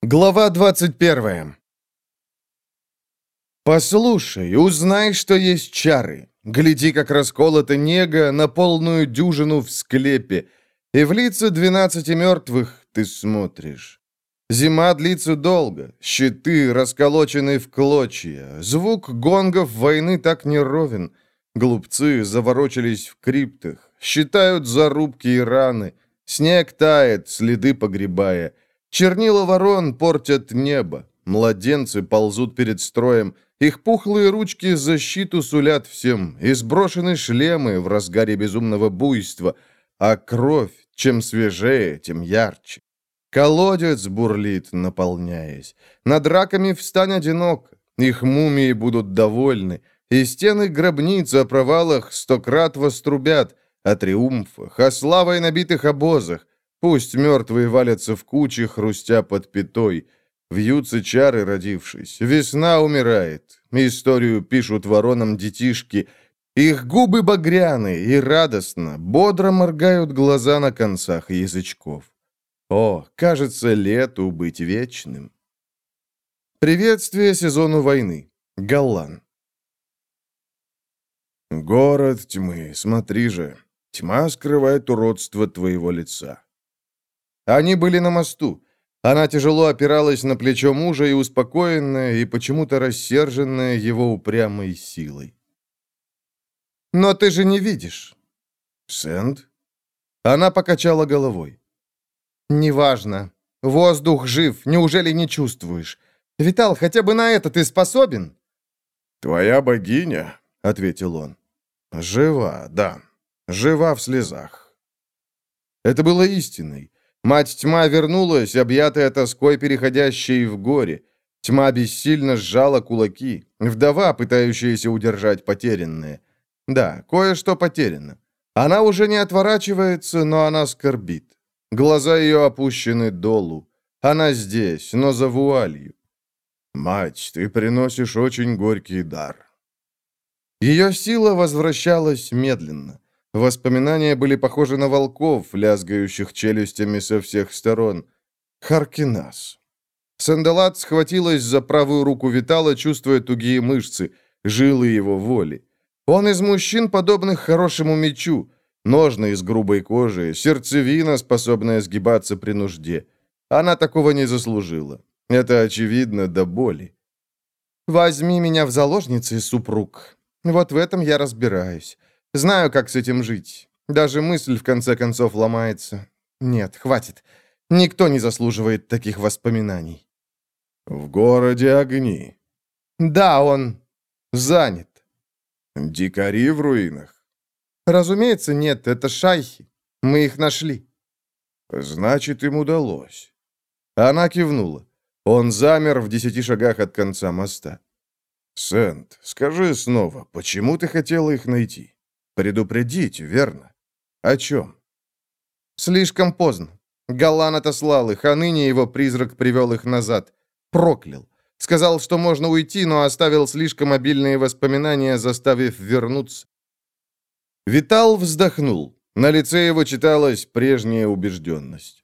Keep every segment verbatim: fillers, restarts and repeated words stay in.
Глава двадцать первая. «Послушай, узнай, что есть чары. Гляди, как расколота нега на полную дюжину в склепе, и в лица двенадцати мертвых ты смотришь. Зима длится долго, щиты расколочены в клочья, звук гонгов войны так неровен. Глупцы заворочились в криптах, считают зарубки и раны. Снег тает, следы погребая. Чернила ворон портят небо. Младенцы ползут перед строем. Их пухлые ручки защиту сулят всем. И сброшены шлемы в разгаре безумного буйства. А кровь, чем свежее, тем ярче. Колодец бурлит, наполняясь. Над раками встань одиноко. Их мумии будут довольны. И стены гробниц о провалах сто крат вострубят. О триумфах, о славой набитых обозах. Пусть мертвые валятся в кучи, хрустя под пятой. Вьются чары, родившись. Весна умирает. Историю пишут воронам детишки. Их губы багряны и радостно, бодро моргают глаза на концах язычков. О, кажется, лету быть вечным. Приветствие сезону войны. Галлан. Город тьмы, смотри же. Тьма скрывает уродство твоего лица. Они были на мосту. Она тяжело опиралась на плечо мужа и успокоенная, и почему-то рассерженная его упрямой силой. «Но ты же не видишь». «Сэнд?» Она покачала головой. «Неважно. Воздух жив. Неужели не чувствуешь? Витал, хотя бы на это ты способен?» «Твоя богиня», — ответил он. «Жива, да. Жива в слезах». Это было истиной. Мать Тьма вернулась, объятая тоской, переходящей в горе. Тьма бессильно сжала кулаки. Вдова, пытающаяся удержать потерянное. Да, кое-что потеряно. Она уже не отворачивается, но она скорбит. Глаза ее опущены долу. Она здесь, но за вуалью. «Мать, ты приносишь очень горький дар». Ее сила возвращалась медленно. Воспоминания были похожи на волков, лязгающих челюстями со всех сторон. Харкинас. Сандалат схватилась за правую руку Витала, чувствуя тугие мышцы, жилы его воли. Он из мужчин, подобных хорошему мечу, ножны из грубой кожи, сердцевина, способная сгибаться при нужде. Она такого не заслужила. Это очевидно до боли. «Возьми меня в заложницы, супруг. Вот в этом я разбираюсь. Знаю, как с этим жить. Даже мысль, в конце концов, ломается. Нет, хватит. Никто не заслуживает таких воспоминаний». «В городе огни». «Да, он занят». «Дикари в руинах?» «Разумеется, нет. Это шайхи. Мы их нашли». «Значит, им удалось». Она кивнула. Он замер в десяти шагах от конца моста. «Сэнд, скажи снова, почему ты хотела их найти? Предупредить, верно? О чем?» «Слишком поздно. Галлан отослал их, а ныне его призрак привел их назад. Проклял. Сказал, что можно уйти, но оставил слишком обильные воспоминания, заставив вернуться». Витал вздохнул. На лице его читалась прежняя убежденность.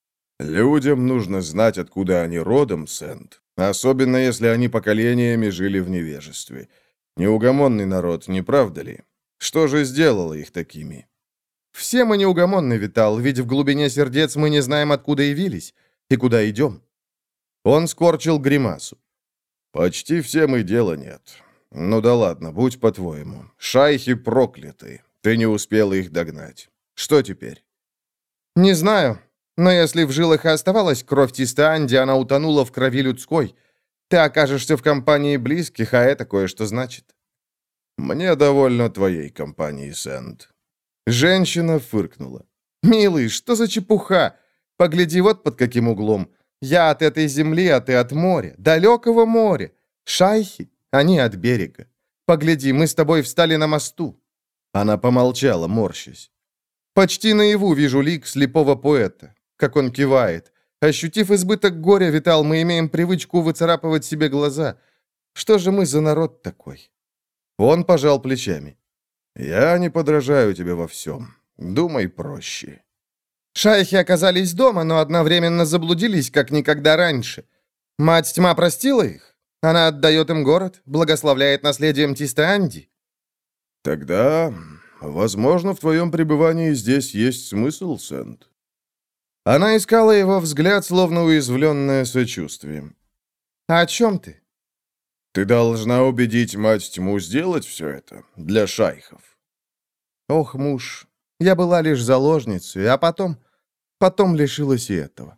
«Людям нужно знать, откуда они родом, Сэнд. Особенно, если они поколениями жили в невежестве. Неугомонный народ, не правда ли? Что же сделало их такими?» «Все мы неугомонны, Витал, ведь в глубине сердец мы не знаем, откуда явились и куда идем». Он скорчил гримасу. «Почти всем и дела нет. Ну да ладно, будь по-твоему. Шайхи прокляты. Ты не успела их догнать. Что теперь?» «Не знаю. Но если в жилах и оставалась кровь Тистанди, она утонула в крови людской. Ты окажешься в компании близких, а это кое-что значит». «Мне довольно твоей компании, Сэнд». Женщина фыркнула. «Милый, что за чепуха? Погляди вот под каким углом. Я от этой земли, а ты от моря, далекого моря. Шайхи, они от берега. Погляди, мы с тобой встали на мосту». Она помолчала, морщась. «Почти наяву вижу лик слепого поэта, как он кивает. Ощутив избыток горя, Витал, мы имеем привычку выцарапывать себе глаза. Что же мы за народ такой?» Он пожал плечами. «Я не подражаю тебе во всем. Думай проще». «Шайхи оказались дома, но одновременно заблудились, как никогда раньше. Мать Тьма простила их? Она отдает им город, благословляет наследием Тистеанди? Тогда, возможно, в твоем пребывании здесь есть смысл, Сент. Она искала его взгляд, словно уязвленное сочувствием. А о чем ты? Ты должна убедить мать Тьму сделать все это для шайхов. Ох, муж, я была лишь заложницей, а потом... Потом лишилась и этого.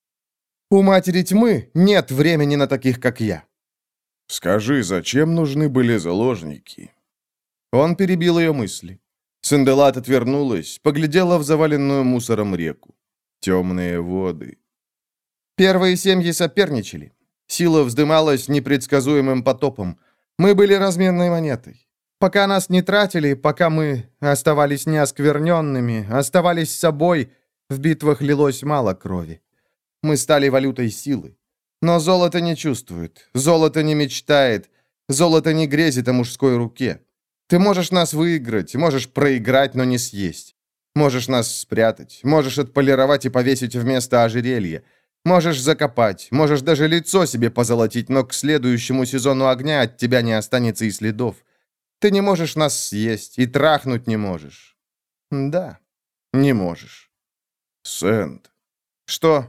У матери Тьмы нет времени на таких, как я. Скажи, зачем нужны были заложники? Он перебил ее мысли. Санделат отвернулась, поглядела в заваленную мусором реку. Темные воды. Первые семьи соперничали. Сила вздымалась непредсказуемым потопом. Мы были разменной монетой. Пока нас не тратили, пока мы оставались неоскверненными, оставались собой, в битвах лилось мало крови. Мы стали валютой силы. Но золото не чувствует, золото не мечтает, золото не грезит о мужской руке. Ты можешь нас выиграть, можешь проиграть, но не съесть. Можешь нас спрятать, можешь отполировать и повесить вместо ожерелья. Можешь закопать, можешь даже лицо себе позолотить, но к следующему сезону огня от тебя не останется и следов. Ты не можешь нас съесть и трахнуть не можешь. Да, не можешь. Сент. Что?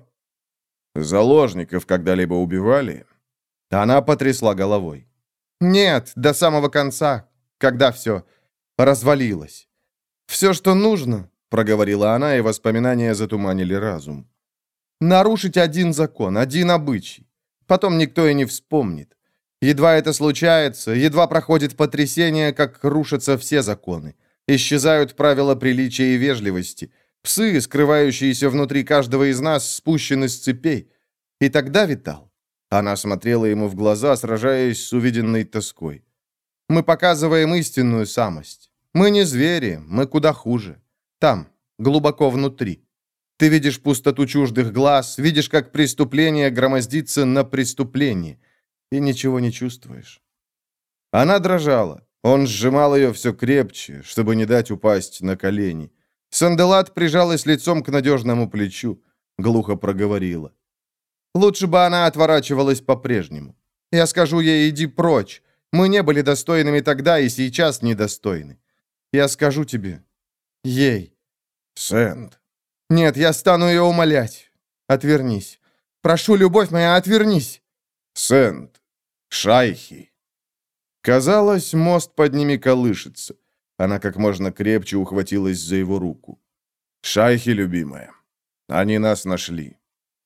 Заложников когда-либо убивали? Она потрясла головой. Нет, до самого конца, когда все развалилось. Все, что нужно, проговорила она, и воспоминания затуманили разум. Нарушить один закон, один обычай. Потом никто и не вспомнит. Едва это случается, едва проходит потрясение, как рушатся все законы. Исчезают правила приличия и вежливости. Псы, скрывающиеся внутри каждого из нас, спущены с цепей. И тогда, Витал, она смотрела ему в глаза, сражаясь с увиденной тоской. Мы показываем истинную самость. Мы не звери, мы куда хуже. Там, глубоко внутри. Ты видишь пустоту чуждых глаз, видишь, как преступление громоздится на преступлении, и ничего не чувствуешь. Она дрожала. Он сжимал ее все крепче, чтобы не дать упасть на колени. Санделат прижалась лицом к надежному плечу, глухо проговорила. Лучше бы она отворачивалась по-прежнему. Я скажу ей, иди прочь. Мы не были достойными тогда и сейчас недостойны. Я скажу тебе. Ей. Сент. Нет, я стану ее умолять. Отвернись. Прошу, любовь моя, отвернись. Сент. Шайхи. Казалось, мост под ними колышется. Она как можно крепче ухватилась за его руку. Шайхи, любимая. Они нас нашли.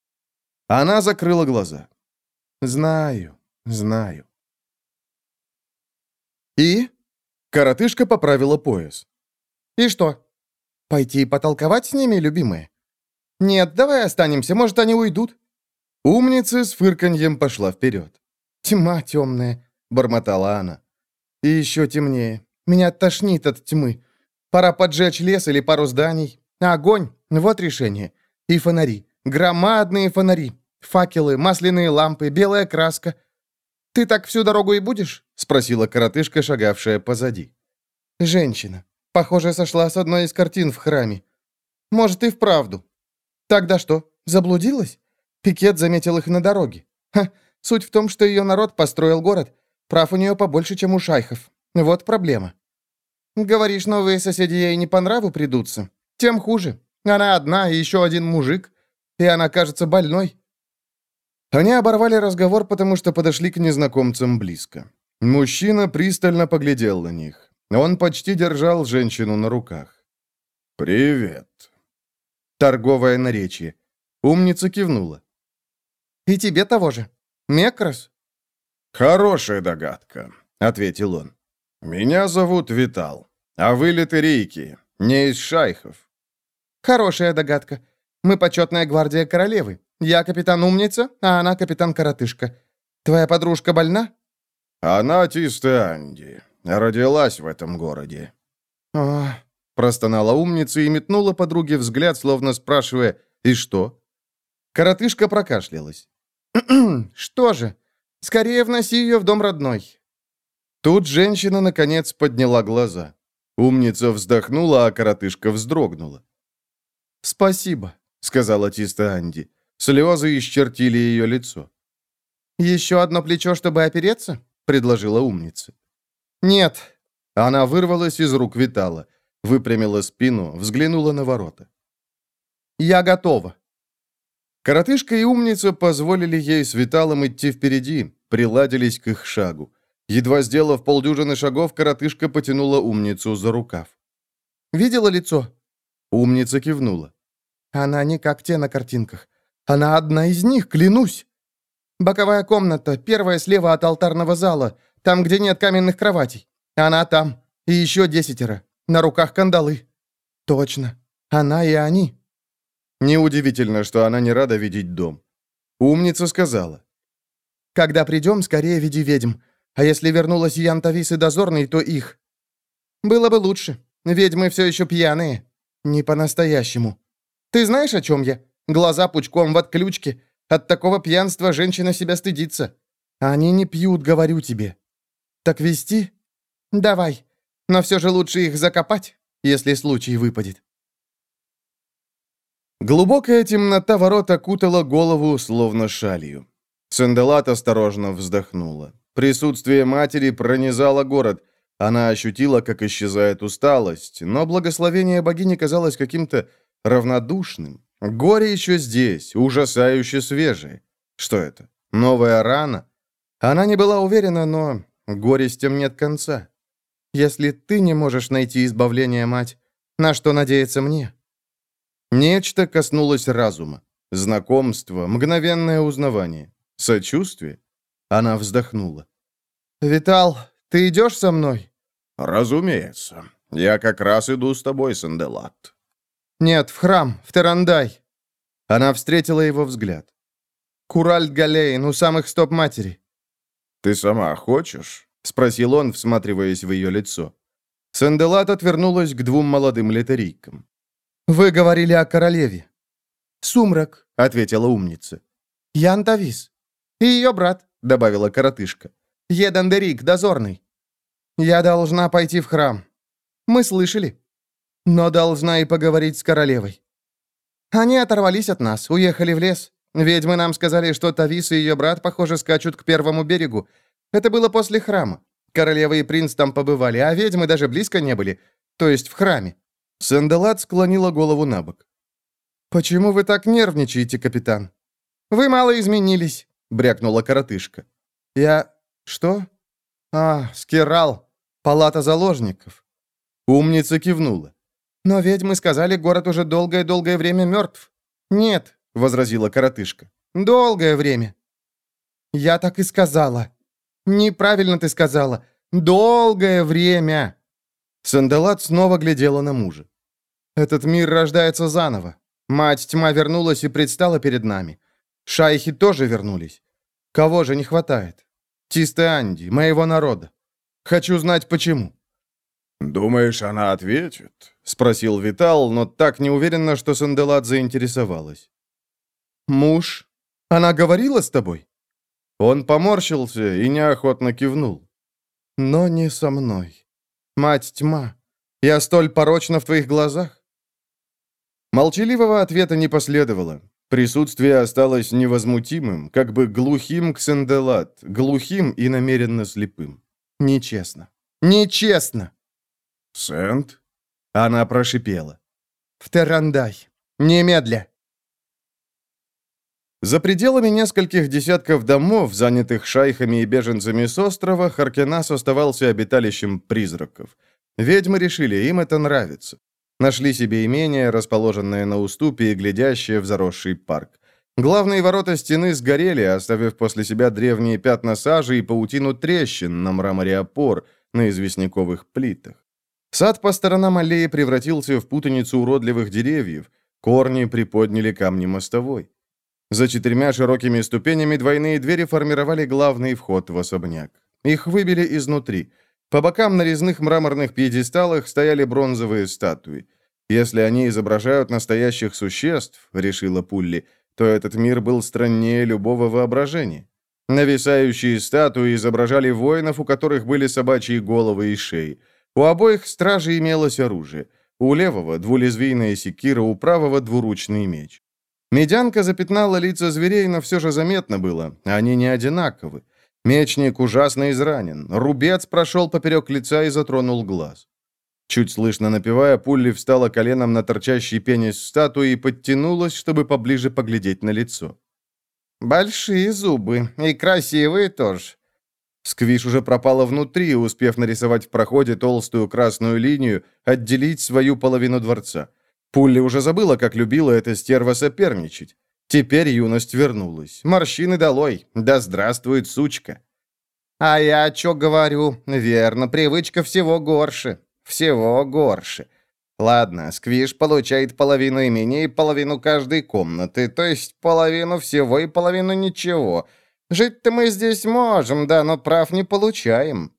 Она закрыла глаза. Знаю, знаю. И? Коротышка поправила пояс. И что? Пойти потолковать с ними, любимая? Нет, давай останемся, может, они уйдут. Умница с фырканьем пошла вперед. Тьма темная, бормотала она. И еще темнее. Меня тошнит от тьмы. Пора поджечь лес или пару зданий. Огонь, вот решение. И фонари. Громадные фонари. Факелы, масляные лампы, белая краска. «Ты так всю дорогу и будешь?» — спросила коротышка, шагавшая позади. «Женщина. Похоже, сошла с одной из картин в храме. Может, и вправду. Тогда что, заблудилась? Пикет заметил их на дороге. Ха, суть в том, что ее народ построил город. Прав у нее побольше, чем у шайхов. Вот проблема. Говоришь, новые соседи ей не по нраву придутся? Тем хуже. Она одна, и еще один мужик. И она кажется больной». Они оборвали разговор, потому что подошли к незнакомцам близко. Мужчина пристально поглядел на них. Он почти держал женщину на руках. «Привет». Торговое наречие. Умница кивнула. «И тебе того же. Мекрос?» «Хорошая догадка», — ответил он. «Меня зовут Витал, а вы литерийки, не из шайхов». «Хорошая догадка. Мы почетная гвардия королевы. Я капитан Умница, а она капитан Коротышка. Твоя подружка больна?» «Она Тистеанди. Родилась в этом городе». «Ох», — простонала Умница и метнула подруге взгляд, словно спрашивая «И что?». Коротышка прокашлялась. «Что же? Скорее вноси ее в дом родной». Тут женщина, наконец, подняла глаза. Умница вздохнула, а коротышка вздрогнула. «Спасибо», — сказала Тистеанди. Слезы исчертили ее лицо. «Еще одно плечо, чтобы опереться?» — предложила умница. «Нет». Она вырвалась из рук Витала, выпрямила спину, взглянула на ворота. «Я готова». Коротышка и умница позволили ей с Виталом идти впереди, приладились к их шагу. Едва сделав полдюжины шагов, коротышка потянула умницу за рукав. «Видела лицо?» Умница кивнула. «Она не как те на картинках. Она одна из них, клянусь. Боковая комната, первая слева от алтарного зала, там, где нет каменных кроватей. Она там. И еще десятеро. На руках кандалы. Точно. Она и они». Неудивительно, что она не рада видеть дом. Умница сказала. «Когда придем, скорее веди ведьм. А если вернулась Ян Тавис и Дозорный, то их. Было бы лучше. Ведьмы все еще пьяные. Не по-настоящему. Ты знаешь, о чем я? Глаза пучком в отключке. От такого пьянства женщина себя стыдится. Они не пьют, говорю тебе. Так вести? Давай. Но все же лучше их закопать, если случай выпадет». Глубокая темнота ворот окутала голову, словно шалью. Санделат осторожно вздохнула. Присутствие матери пронизало город. Она ощутила, как исчезает усталость, но благословение богини казалось каким-то равнодушным. Горе еще здесь, ужасающе свежее. Что это? Новая рана? Она не была уверена, но горестям нет конца. Если ты не можешь найти избавление, мать, на что надеяться мне? Нечто коснулось разума. Знакомство, мгновенное узнавание. Сочувствие. Она вздохнула. «Витал, ты идешь со мной?» «Разумеется. Я как раз иду с тобой, Санделат». «Нет, в храм, в Тарандай». Она встретила его взгляд. «Куральд Галейн, у самых стоп матери». «Ты сама хочешь?» — спросил он, всматриваясь в ее лицо. Санделат отвернулась к двум молодым летарийкам. «Вы говорили о королеве». «Сумрак», — ответила умница. «Ян Тавис. И ее брат», — добавила коротышка. «Едандерик, дозорный. Я должна пойти в храм. Мы слышали. Но должна и поговорить с королевой. Они оторвались от нас, уехали в лес. Ведьмы нам сказали, что Тавис и ее брат, похоже, скачут к первому берегу. Это было после храма. Королева и принц там побывали, а ведьмы даже близко не были. То есть в храме». Санделат склонила голову на бок. «Почему вы так нервничаете, капитан?» «Вы мало изменились», — брякнула коротышка. «Я... что? А, Скирал. Палата заложников». Умница кивнула. «Но ведьмы сказали, город уже долгое-долгое время мертв». «Нет», — возразила коротышка. «Долгое время». «Я так и сказала». «Неправильно ты сказала. Долгое время». Санделат снова глядела на мужа. «Этот мир рождается заново. Мать Тьма вернулась и предстала перед нами. Шайхи тоже вернулись. Кого же не хватает? Тисты Анди, моего народа. Хочу знать, почему». «Думаешь, она ответит?» — спросил Витал, но так неуверенно, что Санделат заинтересовалась. «Муж? Она говорила с тобой?» Он поморщился и неохотно кивнул. «Но не со мной. Мать Тьма, я столь порочна в твоих глазах?» Молчаливого ответа не последовало. Присутствие осталось невозмутимым, как бы глухим к Санделат, глухим и намеренно слепым. Нечестно. Нечестно! «Сент?» Она прошипела. «В Тарандай. Немедля!» За пределами нескольких десятков домов, занятых шайхами и беженцами с острова, Харкинас оставался обиталищем призраков. Ведьмы решили, им это нравится. Нашли себе имение, расположенное на уступе и глядящее в заросший парк. Главные ворота стены сгорели, оставив после себя древние пятна сажи и паутину трещин на мраморе опор, на известняковых плитах. Сад по сторонам аллеи превратился в путаницу уродливых деревьев, корни приподняли камни мостовой. За четырьмя широкими ступенями двойные двери формировали главный вход в особняк. Их выбили изнутри. По бокам на резных мраморных пьедесталах стояли бронзовые статуи. Если они изображают настоящих существ, решила Пулли, то этот мир был страннее любого воображения. Нависающие статуи изображали воинов, у которых были собачьи головы и шеи. У обоих стражей имелось оружие. У левого — двулезвийная секира, у правого — двуручный меч. Медянка запятнала лица зверей, но все же заметно было, они не одинаковы. Мечник ужасно изранен, рубец прошел поперек лица и затронул глаз. Чуть слышно напевая, Пулли встала коленом на торчащий пенис статуи и подтянулась, чтобы поближе поглядеть на лицо. «Большие зубы, и красивые тоже». Сквиш уже пропала внутри, успев нарисовать в проходе толстую красную линию, отделить свою половину дворца. Пулли уже забыла, как любила эта стерва соперничать. Теперь юность вернулась. Морщины долой. Да здравствует сучка. «А я чё говорю? Верно, привычка всего горше. Всего горше. Ладно, Сквиш получает половину имения и половину каждой комнаты, то есть половину всего и половину ничего. Жить-то мы здесь можем, да, но прав не получаем».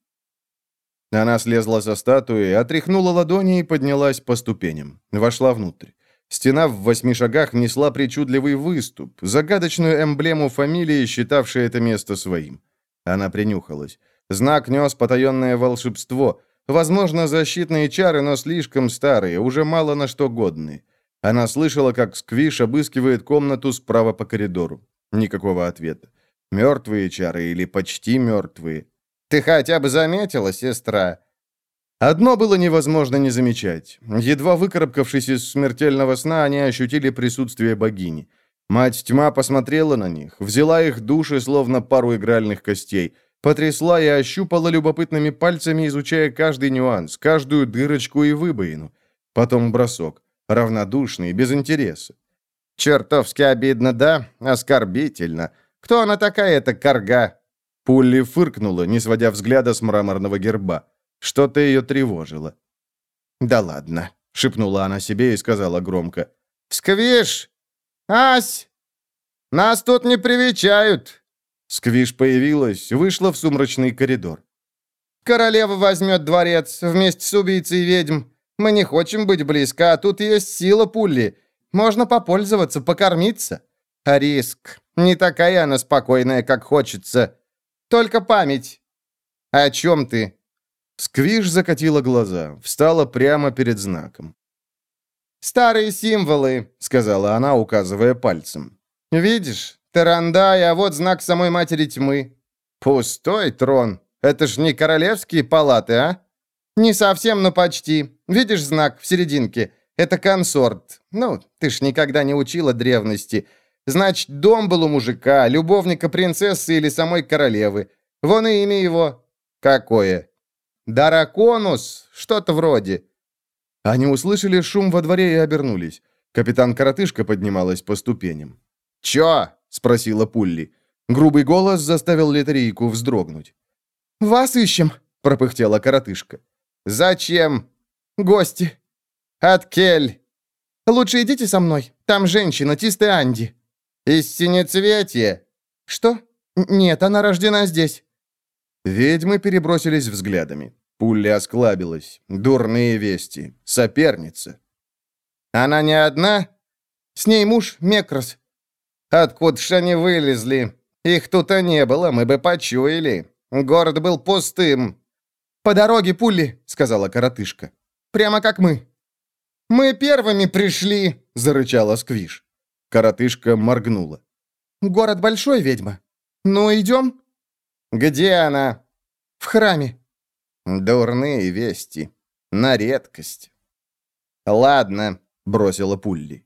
Она слезла со статуи, отряхнула ладони и поднялась по ступеням. Вошла внутрь. Стена в восьми шагах несла причудливый выступ, загадочную эмблему фамилии, считавшей это место своим. Она принюхалась. Знак нес потаенное волшебство. Возможно, защитные чары, но слишком старые, уже мало на что годные. Она слышала, как Сквиш обыскивает комнату справа по коридору. Никакого ответа. Мертвые чары или почти мертвые. «Ты хотя бы заметила, сестра?» Одно было невозможно не замечать. Едва выкарабкавшись из смертельного сна, они ощутили присутствие богини. Мать Тьма посмотрела на них, взяла их души, словно пару игральных костей, потрясла и ощупала любопытными пальцами, изучая каждый нюанс, каждую дырочку и выбоину. Потом бросок. Равнодушный, без интереса. «Чертовски обидно, да? Оскорбительно. Кто она такая, эта карга?» Пулли фыркнула, не сводя взгляда с мраморного герба. Что-то ее тревожило. «Да ладно», — шепнула она себе и сказала громко. «Сквиш! Ась! Нас тут не привечают!» Сквиш появилась, вышла в сумрачный коридор. «Королева возьмет дворец вместе с убийцей ведьм. Мы не хотим быть близко, а тут есть сила Пулли. Можно попользоваться, покормиться. А риск. Не такая она спокойная, как хочется. Только память. О чем ты?» Сквиш закатила глаза, встала прямо перед знаком. «Старые символы», — сказала она, указывая пальцем. «Видишь, Тарандай, а вот знак самой Матери Тьмы. Пустой трон. Это ж не королевские палаты, а? Не совсем, но почти. Видишь знак в серединке? Это консорт. Ну, ты ж никогда не учила древности. Значит, дом был у мужика, любовника принцессы или самой королевы. Вон и имя его. Какое? Дараконус, что-то вроде». Они услышали шум во дворе и обернулись. Капитан-коротышка поднималась по ступеням. «Чё?» — спросила Пулли. Грубый голос заставил Летарийку вздрогнуть. «Вас ищем», — пропыхтела коротышка. «Зачем?» «Гости». «От кель». «Лучше идите со мной. Там женщина, Тисты Анди». «Из Синецветья». «Что? Нет, она рождена здесь». Ведьмы перебросились взглядами. Пулли осклабилась. Дурные вести. Соперница. «Она не одна?» «С ней муж Мекрос». «Откуда ж они вылезли? Их тут-то не было, мы бы почуяли. Город был пустым». «По дороге, Пулли», — сказала коротышка. «Прямо как мы». «Мы первыми пришли», — зарычала Сквиш. Коротышка моргнула. «Город большой, ведьма. Ну, идем?» «Где она?» «В храме». «Дурные вести. На редкость». «Ладно», — бросила Пулли.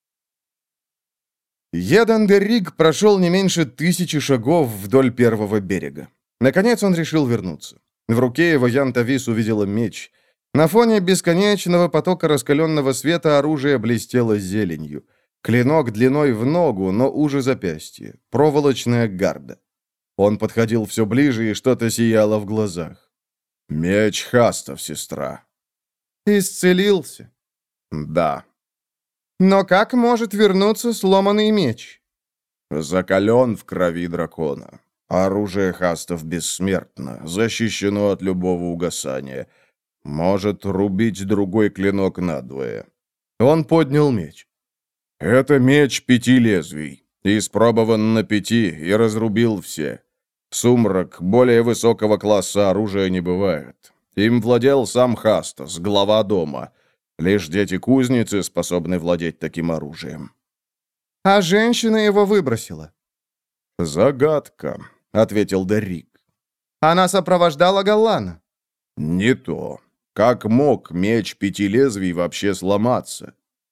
Едандерриг прошел не меньше тысячи шагов вдоль первого берега. Наконец он решил вернуться. В руке его Янтавис увидела меч. На фоне бесконечного потока раскаленного света оружие блестело зеленью. Клинок длиной в ногу, но уже запястье. Проволочная гарда. Он подходил все ближе, и что-то сияло в глазах. «Меч Хастов, сестра». «Исцелился?» «Да». «Но как может вернуться сломанный меч?» «Закален в крови дракона. Оружие Хастов бессмертно, защищено от любого угасания. Может рубить другой клинок надвое». Он поднял меч. «Это меч пяти лезвий. Испробован на пяти и разрубил все. Сумрак более высокого класса оружия не бывает. Им владел сам Хастас, глава дома. Лишь дети кузницы способны владеть таким оружием». А женщина его выбросила. «Загадка», — ответил Деррик. Она сопровождала Галлана. «Не то. Как мог меч пяти лезвий вообще сломаться?»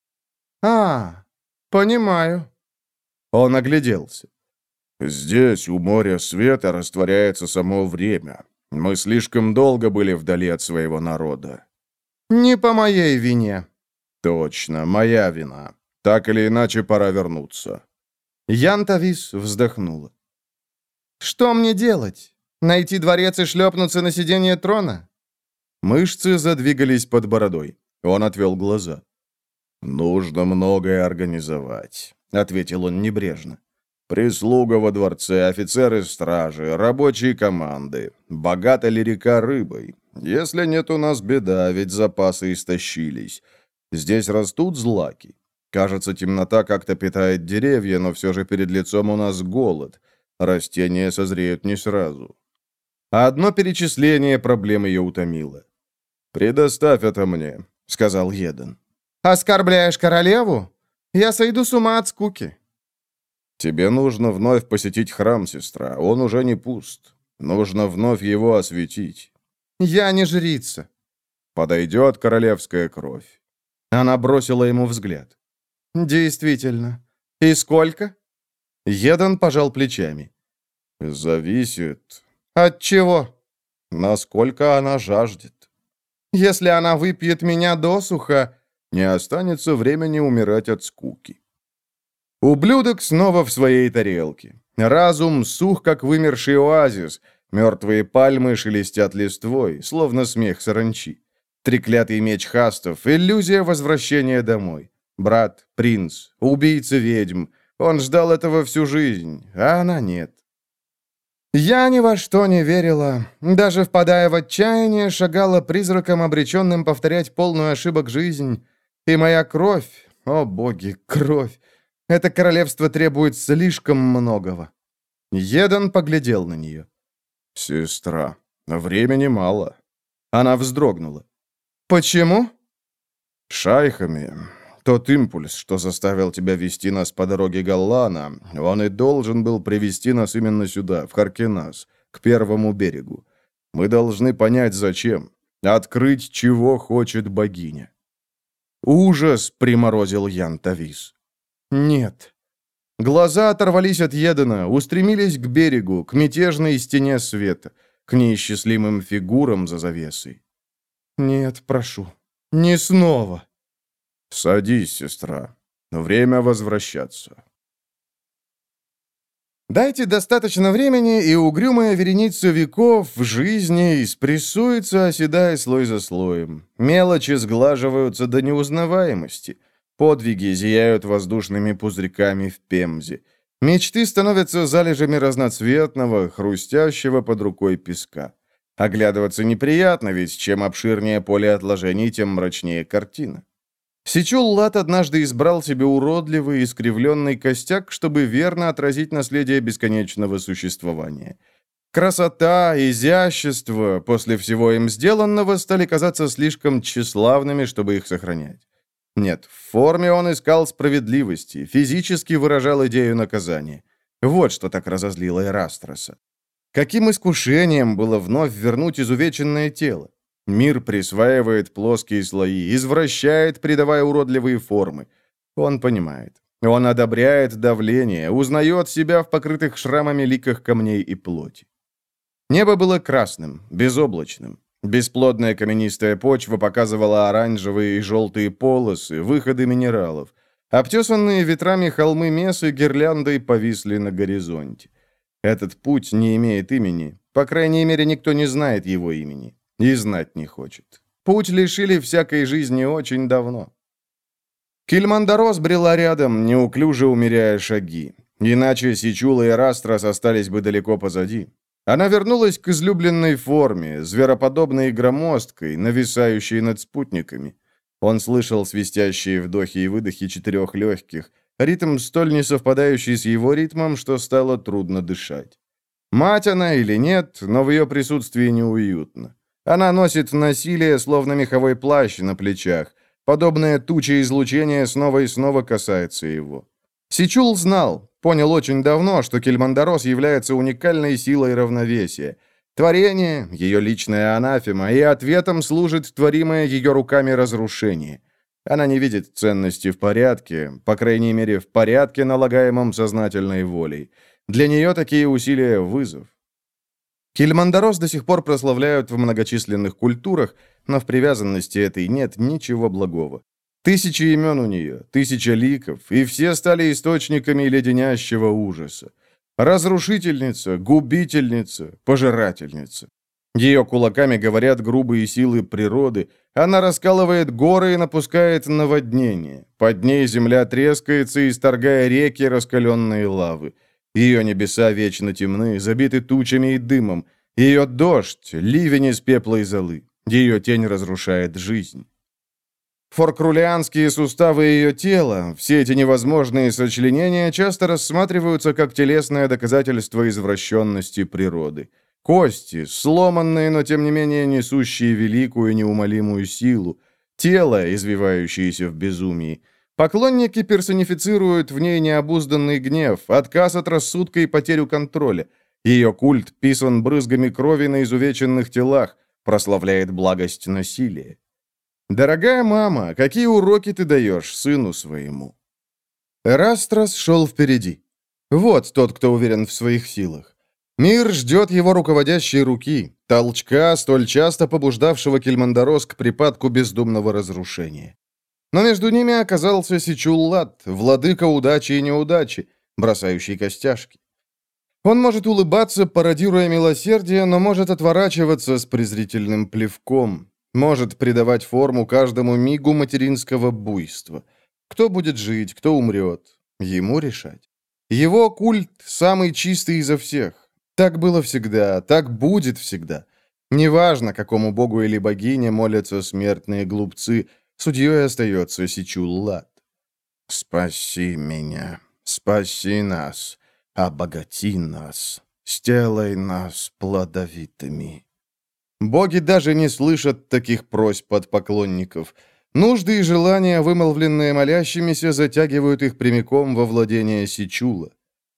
«А, понимаю». Он огляделся. «Здесь, у моря света, растворяется само время. Мы слишком долго были вдали от своего народа». «Не по моей вине». «Точно, моя вина. Так или иначе, пора вернуться». Ян-Тавис вздохнула. «Что мне делать? Найти дворец и шлепнуться на сиденье трона?» Мышцы задвигались под бородой. Он отвел глаза. «Нужно многое организовать», — ответил он небрежно. «Прислуга во дворце, офицеры стражи, рабочие команды. Богата ли река рыбой? Если нет, у нас беда, ведь запасы истощились. Здесь растут злаки. Кажется, темнота как-то питает деревья, но все же перед лицом у нас голод. Растения созреют не сразу». А одно перечисление проблем ее утомило. «Предоставь это мне», — сказал Еден. «Оскорбляешь королеву? Я сойду с ума от скуки». «Тебе нужно вновь посетить храм, сестра. Он уже не пуст. Нужно вновь его осветить». «Я не жрица». «Подойдет королевская кровь». Она бросила ему взгляд. «Действительно. И сколько?» Еден пожал плечами. «Зависит». «От чего?» «Насколько она жаждет». «Если она выпьет меня досуха...» «Не останется времени умирать от скуки». Ублюдок снова в своей тарелке. Разум сух, как вымерший оазис. Мертвые пальмы шелестят листвой, словно смех саранчи. Треклятый меч хастов, иллюзия возвращения домой. Брат, принц, убийца ведьм. Он ждал этого всю жизнь, а она нет. Я ни во что не верила. Даже впадая в отчаяние, шагала призраком, обреченным повторять полную ошибок жизнь. И моя кровь, о боги, кровь. Это королевство требует слишком многого. Еден поглядел на нее. «Сестра, времени мало». Она вздрогнула. «Почему?» «Шайхами. Тот импульс, что заставил тебя вести нас по дороге Галлана, он и должен был привести нас именно сюда, в Харкинас, к первому берегу. Мы должны понять, зачем. Открыть, чего хочет богиня». Ужас приморозил Ян-Тавис. «Нет». Глаза оторвались от Едена, устремились к берегу, к мятежной стене света, к неисчислимым фигурам за завесой. «Нет, прошу, не снова». «Садись, сестра. Время возвращаться». Дайте достаточно времени, и угрюмая вереница веков в жизни спрессуется, оседая слой за слоем. Мелочи сглаживаются до неузнаваемости. Подвиги зияют воздушными пузырьками в Пемзе. Мечты становятся залежами разноцветного, хрустящего под рукой песка. Оглядываться неприятно, ведь чем обширнее поле отложений, тем мрачнее картина. Сичул-Лат однажды избрал себе уродливый, искривленный костяк, чтобы верно отразить наследие бесконечного существования. Красота, изящество, после всего им сделанного, стали казаться слишком тщеславными, чтобы их сохранять. Нет, в форме он искал справедливости, физически выражал идею наказания. Вот что так разозлило Эрастроса. Каким искушением было вновь вернуть изувеченное тело? Мир присваивает плоские слои, извращает, придавая уродливые формы. Он понимает. Он одобряет давление, узнает себя в покрытых шрамами ликах камней и плоти. Небо было красным, безоблачным. Бесплодная каменистая почва показывала оранжевые и желтые полосы, выходы минералов. Обтесанные ветрами холмы Месы гирляндой повисли на горизонте. Этот путь не имеет имени. По крайней мере, никто не знает его имени. И знать не хочет. Путь лишили всякой жизни очень давно. Кильмандарос брела рядом, неуклюже умеряя шаги. Иначе Сичула и Растрас остались бы далеко позади. Она вернулась к излюбленной форме, звероподобной громоздкой, нависающей над спутниками. Он слышал свистящие вдохи и выдохи четырех легких, ритм столь не совпадающий с его ритмом, что стало трудно дышать. Мать она или нет, но в ее присутствии неуютно. Она носит насилие, словно меховой плащ на плечах. Подобное туче излучения снова и снова касается его. Сичул знал, понял очень давно, что Кельмандарос является уникальной силой равновесия. Творение — ее личная анафема, и ответом служит творимое ее руками разрушение. Она не видит ценности в порядке, по крайней мере, в порядке, налагаемом сознательной волей. Для нее такие усилия — вызов. Кельмандарос до сих пор прославляют в многочисленных культурах, но в привязанности этой нет ничего благого. Тысячи имен у нее, тысяча ликов, и все стали источниками леденящего ужаса. Разрушительница, губительница, пожирательница. Ее кулаками говорят грубые силы природы, она раскалывает горы и напускает наводнения. Под ней земля трескается, исторгая реки раскаленной лавы. Ее небеса вечно темны, забиты тучами и дымом. Ее дождь — ливень из пепла и золы. Ее тень разрушает жизнь. Форкрулианские суставы ее тела, все эти невозможные сочленения, часто рассматриваются как телесное доказательство извращенности природы. Кости, сломанные, но тем не менее несущие великую неумолимую силу. Тело, извивающееся в безумии. Поклонники персонифицируют в ней необузданный гнев, отказ от рассудка и потерю контроля. Ее культ писан брызгами крови на изувеченных телах, прославляет благость насилия. «Дорогая мама, какие уроки ты даешь сыну своему?» Эрастрас шел впереди. Вот тот, кто уверен в своих силах. Мир ждет его руководящей руки, толчка, столь часто побуждавшего Кельмандарос к припадку бездумного разрушения. Но между ними оказался Сичул-Лат, владыка удачи и неудачи, бросающий костяшки. Он может улыбаться, пародируя милосердие, но может отворачиваться с презрительным плевком. Может придавать форму каждому мигу материнского буйства. Кто будет жить, кто умрет, ему решать. Его культ самый чистый изо всех. Так было всегда, так будет всегда. Неважно, какому богу или богине молятся смертные глупцы, судьей остается Сичул-Лат. «Спаси меня, спаси нас, обогати нас, сделай нас плодовитыми». Боги даже не слышат таких просьб от поклонников. Нужды и желания, вымолвленные молящимися, затягивают их прямиком во владение Сичула.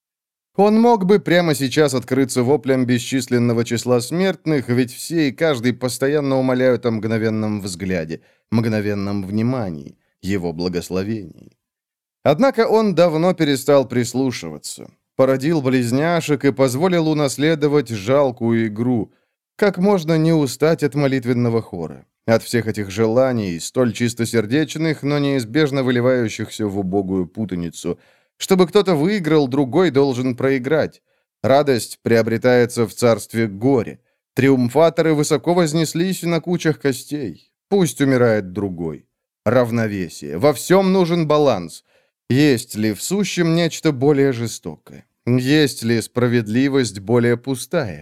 Он мог бы прямо сейчас открыться воплем бесчисленного числа смертных, ведь все и каждый постоянно умоляют о мгновенном взгляде, мгновенном внимании, его благословении. Однако он давно перестал прислушиваться, породил близняшек и позволил унаследовать жалкую игру. Как можно не устать от молитвенного хора, от всех этих желаний, столь чистосердечных, но неизбежно выливающихся в убогую путаницу. Чтобы кто-то выиграл, другой должен проиграть. Радость приобретается в царстве горя. Триумфаторы высоко вознеслись на кучах костей. Пусть умирает другой. Равновесие. Во всем нужен баланс. Есть ли в сущем нечто более жестокое? Есть ли справедливость более пустая?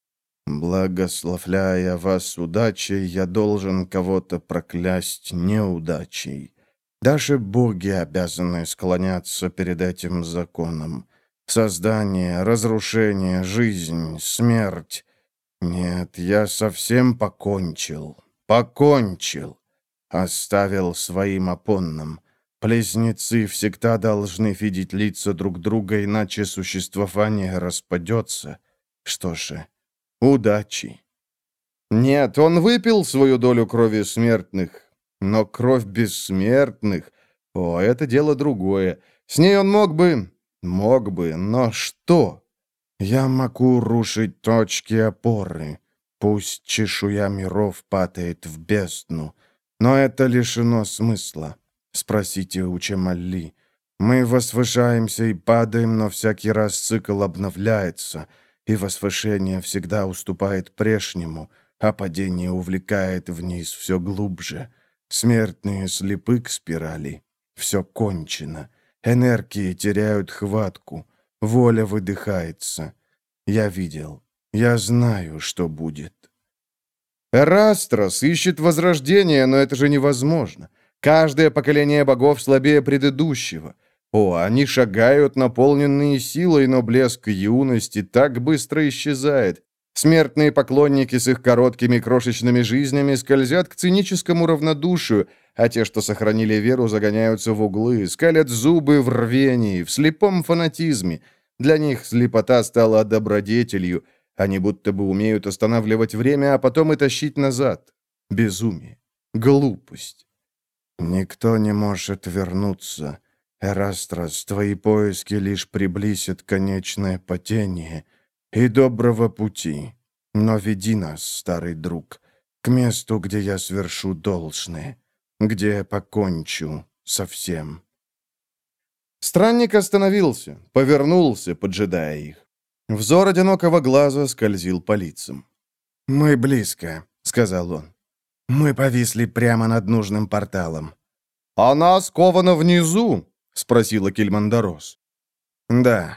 «Благословляя вас удачей, я должен кого-то проклясть неудачей. Даже боги обязаны склоняться перед этим законом. Создание, разрушение, жизнь, смерть. Нет, я совсем покончил, покончил. Оставил своим опонным. Близнецы всегда должны видеть лица друг друга, иначе существование распадется. Что же, удачи». Нет, он выпил свою долю крови смертных, но кровь бессмертных, о, это дело другое. С ней он мог бы, мог бы, но что? Я могу рушить точки опоры. Пусть чешуя миров падает в бездну, но это лишено смысла. Спросите у Чемалли. Мы возвышаемся и падаем, но всякий раз цикл обновляется, и возвышение всегда уступает прежнему, а падение увлекает вниз все глубже. Смертные слепы к спирали. Все кончено. Энергии теряют хватку. Воля выдыхается. Я видел. Я знаю, что будет. Эрастрос ищет возрождения, но это же невозможно. Каждое поколение богов слабее предыдущего. О, они шагают, наполненные силой, но блеск юности так быстро исчезает. Смертные поклонники с их короткими крошечными жизнями скользят к циническому равнодушию, а те, что сохранили веру, загоняются в углы, скалят зубы в рвении, в слепом фанатизме. Для них слепота стала добродетелью. Они будто бы умеют останавливать время, а потом и тащить назад. Безумие. Глупость. «Никто не может вернуться. Эрастрос, твои поиски лишь приблизят конечное падение. И доброго пути. Но веди нас, старый друг, к месту, где я свершу должное, где я покончу со всем». Странник остановился, повернулся, поджидая их. Взор одинокого глаза скользил по лицам. «Мы близко», — сказал он. «Мы повисли прямо над нужным порталом». «Она скована внизу?» — спросила Кельмандарос. «Да».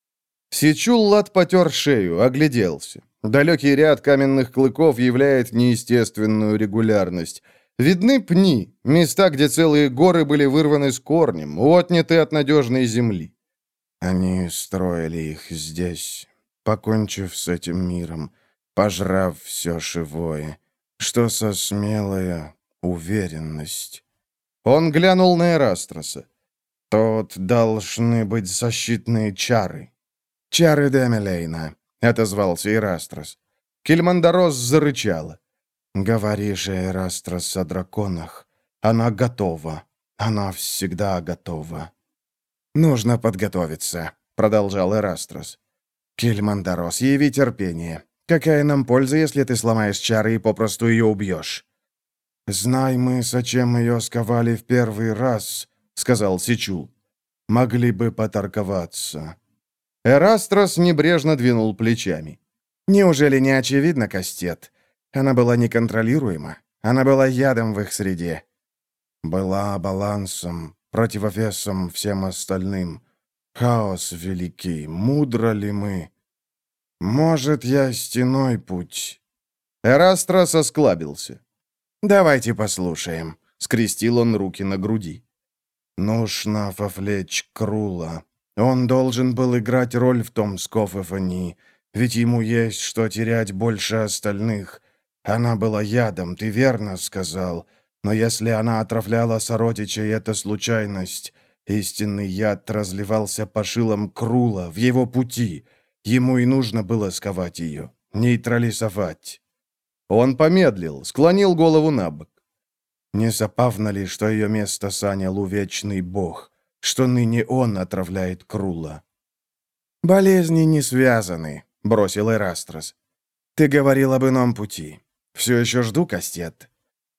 Сичуллат потер шею, огляделся. Далекий ряд каменных клыков являет неестественную регулярность. Видны пни, места, где целые горы были вырваны с корнем, отняты от надежной земли. Они строили их здесь, покончив с этим миром, пожрав все живое. Что со смелая уверенность. Он глянул на Эрастроса. Тут должны быть защитные чары. «Чары Демелейна», — отозвался Эрастрос. Кельмандарос зарычала. «Говори же, Эрастрос, о драконах. Она готова. Она всегда готова». «Нужно подготовиться», — продолжал Эрастрос. «Кельмандарос, яви терпение. Какая нам польза, если ты сломаешь чары и попросту ее убьешь?» «Знай мы, зачем ее сковали в первый раз», — сказал Сичул. «Могли бы поторговаться». Эрастрос небрежно двинул плечами. «Неужели не очевидно, Кастет? Она была неконтролируема. Она была ядом в их среде». «Была балансом, противовесом всем остальным. Хаос великий, мудро ли мы? Может, я стеной путь?» Эрастрос осклабился. «Давайте послушаем», — скрестил он руки на груди. «Нужно вовлечь Крула. Он должен был играть роль в том Скофофонии, ведь ему есть что терять больше остальных. Она была ядом, ты верно сказал, но если она отравляла сородичей, это случайность. Истинный яд разливался по жилам Крула в его пути. Ему и нужно было сковать ее, нейтрализовать». Он помедлил, склонил голову на бок. «Не забавно ли, что ее место занял увечный бог, что ныне он отравляет Крула?» «Болезни не связаны», — бросил Эрастрос. «Ты говорил об ином пути. Все еще жду, Кастет».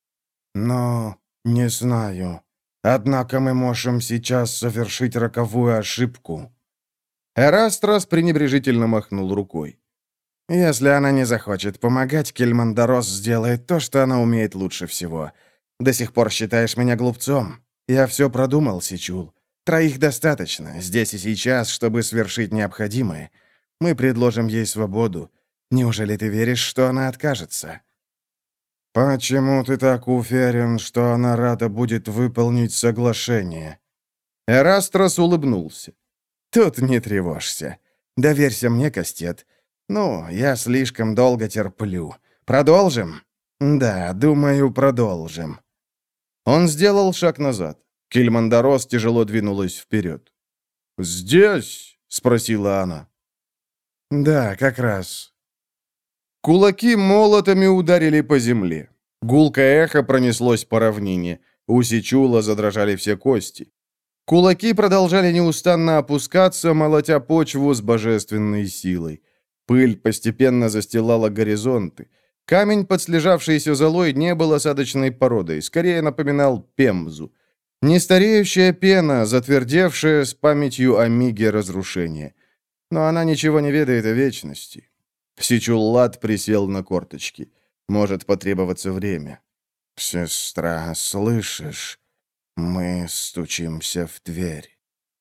«Но не знаю. Однако мы можем сейчас совершить роковую ошибку». Эрастрос пренебрежительно махнул рукой. «Если она не захочет помогать, Кельмандарос сделает то, что она умеет лучше всего. До сих пор считаешь меня глупцом? Я все продумал, Сичул. Троих достаточно, здесь и сейчас, чтобы свершить необходимое. Мы предложим ей свободу. Неужели ты веришь, что она откажется?» «Почему ты так уверен, что она рада будет выполнить соглашение?» Эрастрос улыбнулся. «Тут не тревожься. Доверься мне, Кастет. Ну, я слишком долго терплю. Продолжим?» «Да, думаю, продолжим». Он сделал шаг назад. Кельмандарос тяжело двинулась вперед. «Здесь?» — спросила она. «Да, как раз». Кулаки молотами ударили по земле. Гулкое эхо пронеслось по равнине. У Сичула задрожали все кости. Кулаки продолжали неустанно опускаться, молотя почву с божественной силой. Пыль постепенно застилала горизонты. Камень, подслежавшийся золой, не был осадочной породой, скорее напоминал пемзу. Нестареющая пена, затвердевшая с памятью о миге разрушения. Но она ничего не ведает о вечности. Сичуллат присел на корточки. Может потребоваться время. «Сестра, слышишь? Мы стучимся в дверь».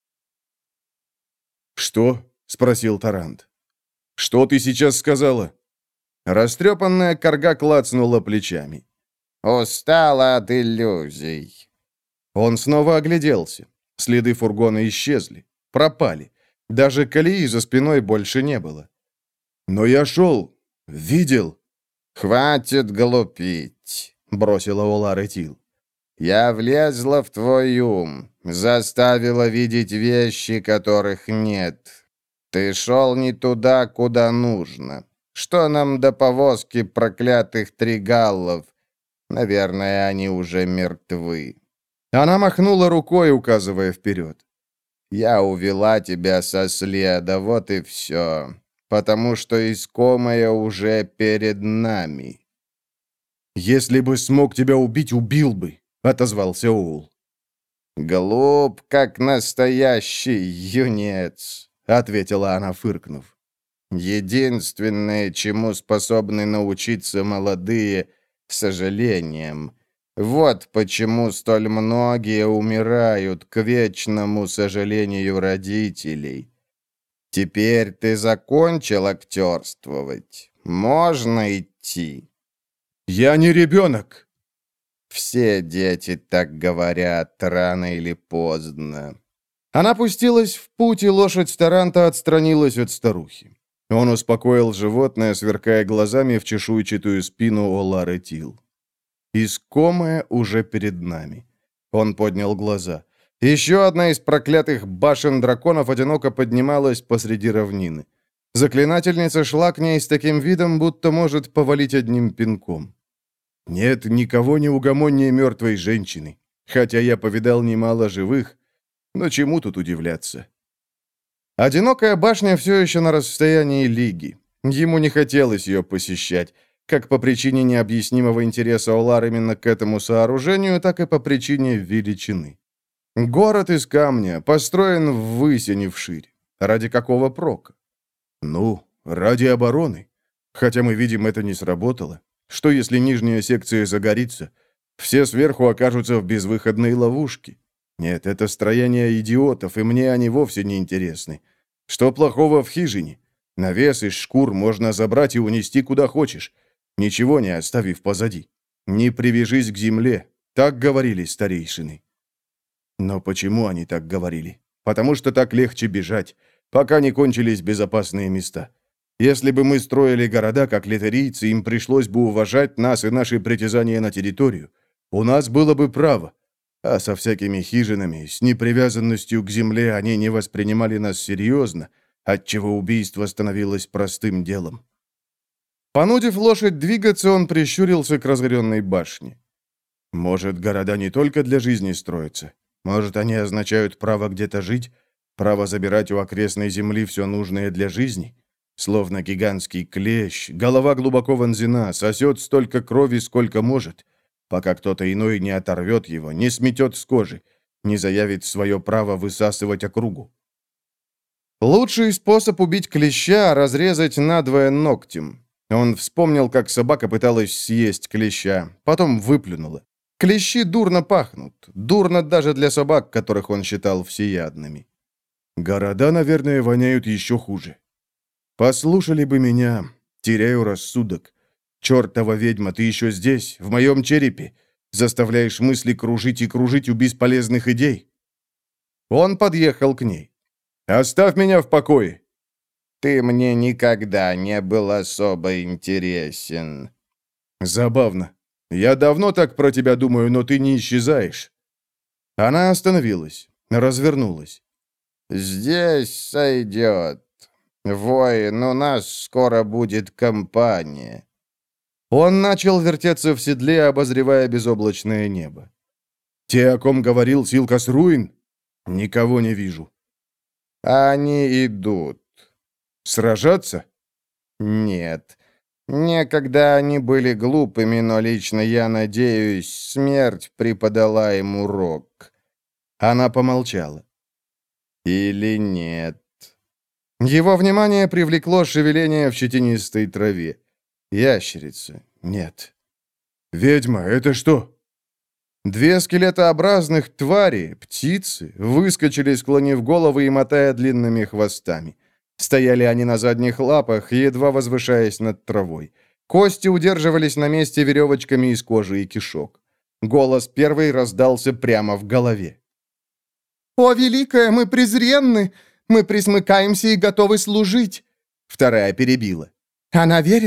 «Что?» — спросил Тарант. «Что ты сейчас сказала?» Растрепанная корга клацнула плечами. «Устала от иллюзий». Он снова огляделся. Следы фургона исчезли. Пропали. Даже колеи за спиной больше не было. «Но я шел. видел». «Хватит глупить», — бросила Олар Этил. «Я влезла в твой ум, заставила видеть вещи, которых нет. Ты шел не туда, куда нужно. Что нам до повозки проклятых тригаллов? Наверное, они уже мертвы». Она махнула рукой, указывая вперед. «Я увела тебя со следа, вот и все. Потому что искомое уже перед нами». «Если бы смог тебя убить, убил бы», — отозвался Оул. «Глуп, как настоящий юнец», — ответила она, фыркнув. «Единственное, чему способны научиться молодые, сожалением. Вот почему столь многие умирают к вечному сожалению родителей. Теперь ты закончил актерствовать. Можно идти». «Я не ребенок». «Все дети так говорят рано или поздно». Она пустилась в путь, и лошадь Таранта отстранилась от старухи. Он успокоил животное, сверкая глазами в чешуйчатую спину Олар Этил. Искомое уже перед нами. Он поднял глаза. Еще одна из проклятых башен драконов одиноко поднималась посреди равнины. Заклинательница шла к ней с таким видом, будто может повалить одним пинком. Нет никого неугомоннее мертвой женщины, хотя я повидал немало живых, но чему тут удивляться? Одинокая башня все еще на расстоянии лиги. Ему не хотелось ее посещать, как по причине необъяснимого интереса Олар именно к этому сооружению, так и по причине величины. Город из камня, построен ввысь, а не вширь. Ради какого прока? Ну, ради обороны. Хотя мы видим, это не сработало. Что, если нижняя секция загорится? Все сверху окажутся в безвыходной ловушке. Нет, это строение идиотов, и мне они вовсе не интересны. Что плохого в хижине? Навес из шкур можно забрать и унести куда хочешь, ничего не оставив позади. Не привяжись к земле, так говорили старейшины. Но почему они так говорили? Потому что так легче бежать, пока не кончились безопасные места. Если бы мы строили города, как литерийцы, им пришлось бы уважать нас и наши притязания на территорию. У нас было бы право. А со всякими хижинами, с непривязанностью к земле они не воспринимали нас серьезно, отчего убийство становилось простым делом. Понудив лошадь двигаться, он прищурился к разоренной башне. Может, города не только для жизни строятся. Может, они означают право где-то жить, право забирать у окрестной земли все нужное для жизни. Словно гигантский клещ, голова глубоко вонзена, сосет столько крови, сколько может, пока кто-то иной не оторвет его, не сметет с кожи, не заявит свое право высасывать округу. Лучший способ убить клеща — разрезать надвое ногтем. Он вспомнил, как собака пыталась съесть клеща, потом выплюнула. Клещи дурно пахнут, дурно даже для собак, которых он считал всеядными. Города, наверное, воняют еще хуже. Послушали бы меня, теряю рассудок. Чертова ведьма, ты еще здесь, в моем черепе. Заставляешь мысли кружить и кружить у бесполезных идей. Он подъехал к ней. «Оставь меня в покое». «Ты мне никогда не был особо интересен». «Забавно. Я давно так про тебя думаю, но ты не исчезаешь». Она остановилась, развернулась. «Здесь сойдет. Воин, у нас скоро будет компания». Он начал вертеться в седле, обозревая безоблачное небо. «Те, о ком говорил Силкас Руин? Никого не вижу». «Они идут». «Сражаться?» «Нет. Некогда они были глупыми, но лично я надеюсь, смерть преподала им урок». Она помолчала. «Или нет». Его внимание привлекло шевеление в щетинистой траве. Ящерица. Нет. «Ведьма, это что?» Две скелетообразных твари, птицы, выскочили, склонив головы и мотая длинными хвостами. Стояли они на задних лапах, едва возвышаясь над травой. Кости удерживались на месте веревочками из кожи и кишок. Голос первый раздался прямо в голове. «О, великая, мы презренны! Мы присмыкаемся и готовы служить!» Вторая перебила. «Она верит?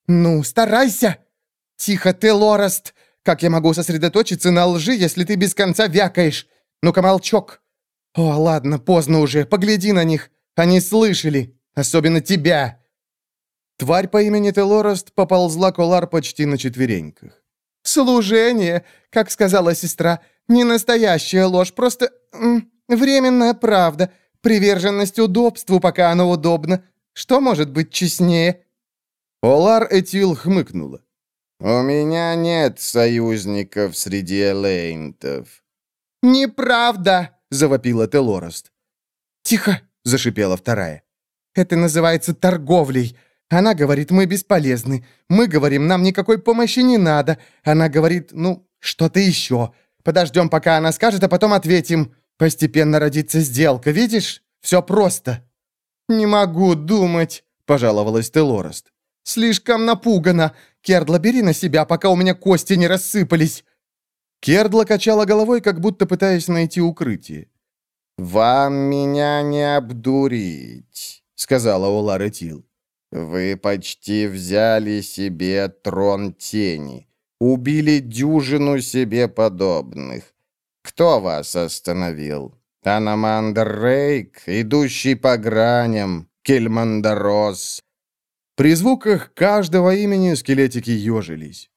«Ну, старайся!» «Тихо ты, Лораст! Как я могу сосредоточиться на лжи, если ты без конца вякаешь? Ну-ка, молчок!» «О, ладно, поздно уже, погляди на них. Они слышали, особенно тебя!» Тварь по имени Телораст поползла к Олар почти на четвереньках. «Служение, как сказала сестра, не настоящая ложь, просто м, временная правда, приверженность удобству, пока оно удобно. Что может быть честнее?» Олар Этил хмыкнула. «У меня нет союзников среди элейнтов». «Неправда!» — завопила Телораст. «Тихо!» — зашипела вторая. «Это называется торговлей. Она говорит, мы бесполезны. Мы говорим, нам никакой помощи не надо. Она говорит, ну, что-то еще. Подождем, пока она скажет, а потом ответим. Постепенно родится сделка, видишь? Все просто». «Не могу думать», — пожаловалась Телораст. «Слишком напугана. Кердла, бери на себя, пока у меня кости не рассыпались». Кердла качала головой, как будто пытаясь найти укрытие. «Вам меня не обдурить», — сказала Олар Этил. «Вы почти взяли себе трон тени, убили дюжину себе подобных. Кто вас остановил? Аномандр Рейк, идущий по граням, Кельмандарос». При звуках каждого имени скелетики ежились.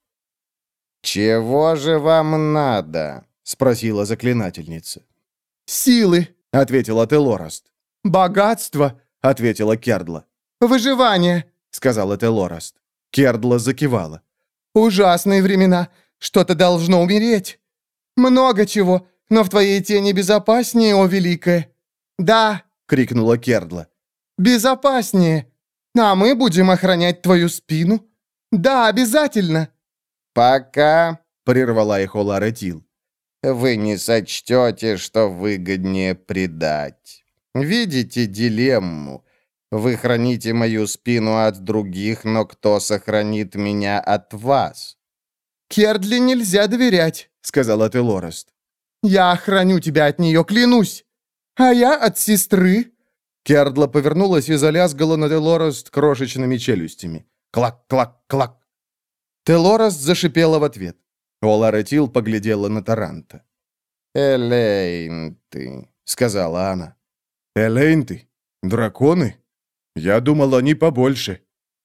«Чего же вам надо?» — спросила заклинательница. «Силы», — ответила Телораст. «богатство», — ответила Кердла. «выживание», — сказала Телораст. Кердла закивала. «Ужасные времена. Что-то должно умереть. Много чего, но в твоей тени безопаснее, о великая». «Да», — крикнула Кердла. «Безопаснее. А мы будем охранять твою спину. Да, обязательно». «Пока», — прервала их Олар Этил, — «вы не сочтете, что выгоднее предать. Видите дилемму? Вы храните мою спину от других, но кто сохранит меня от вас?» «Кердли нельзя доверять», — сказала Телораст. «Я охраню тебя от нее, клянусь. А я от сестры». Кердла повернулась и залязгала на Телораст крошечными челюстями. Клак-клак-клак. Телораст зашипела в ответ. Олар Этил поглядела на Таранта. «Элейнты», — сказала она. «Элейнты? Драконы? Я думал, они побольше».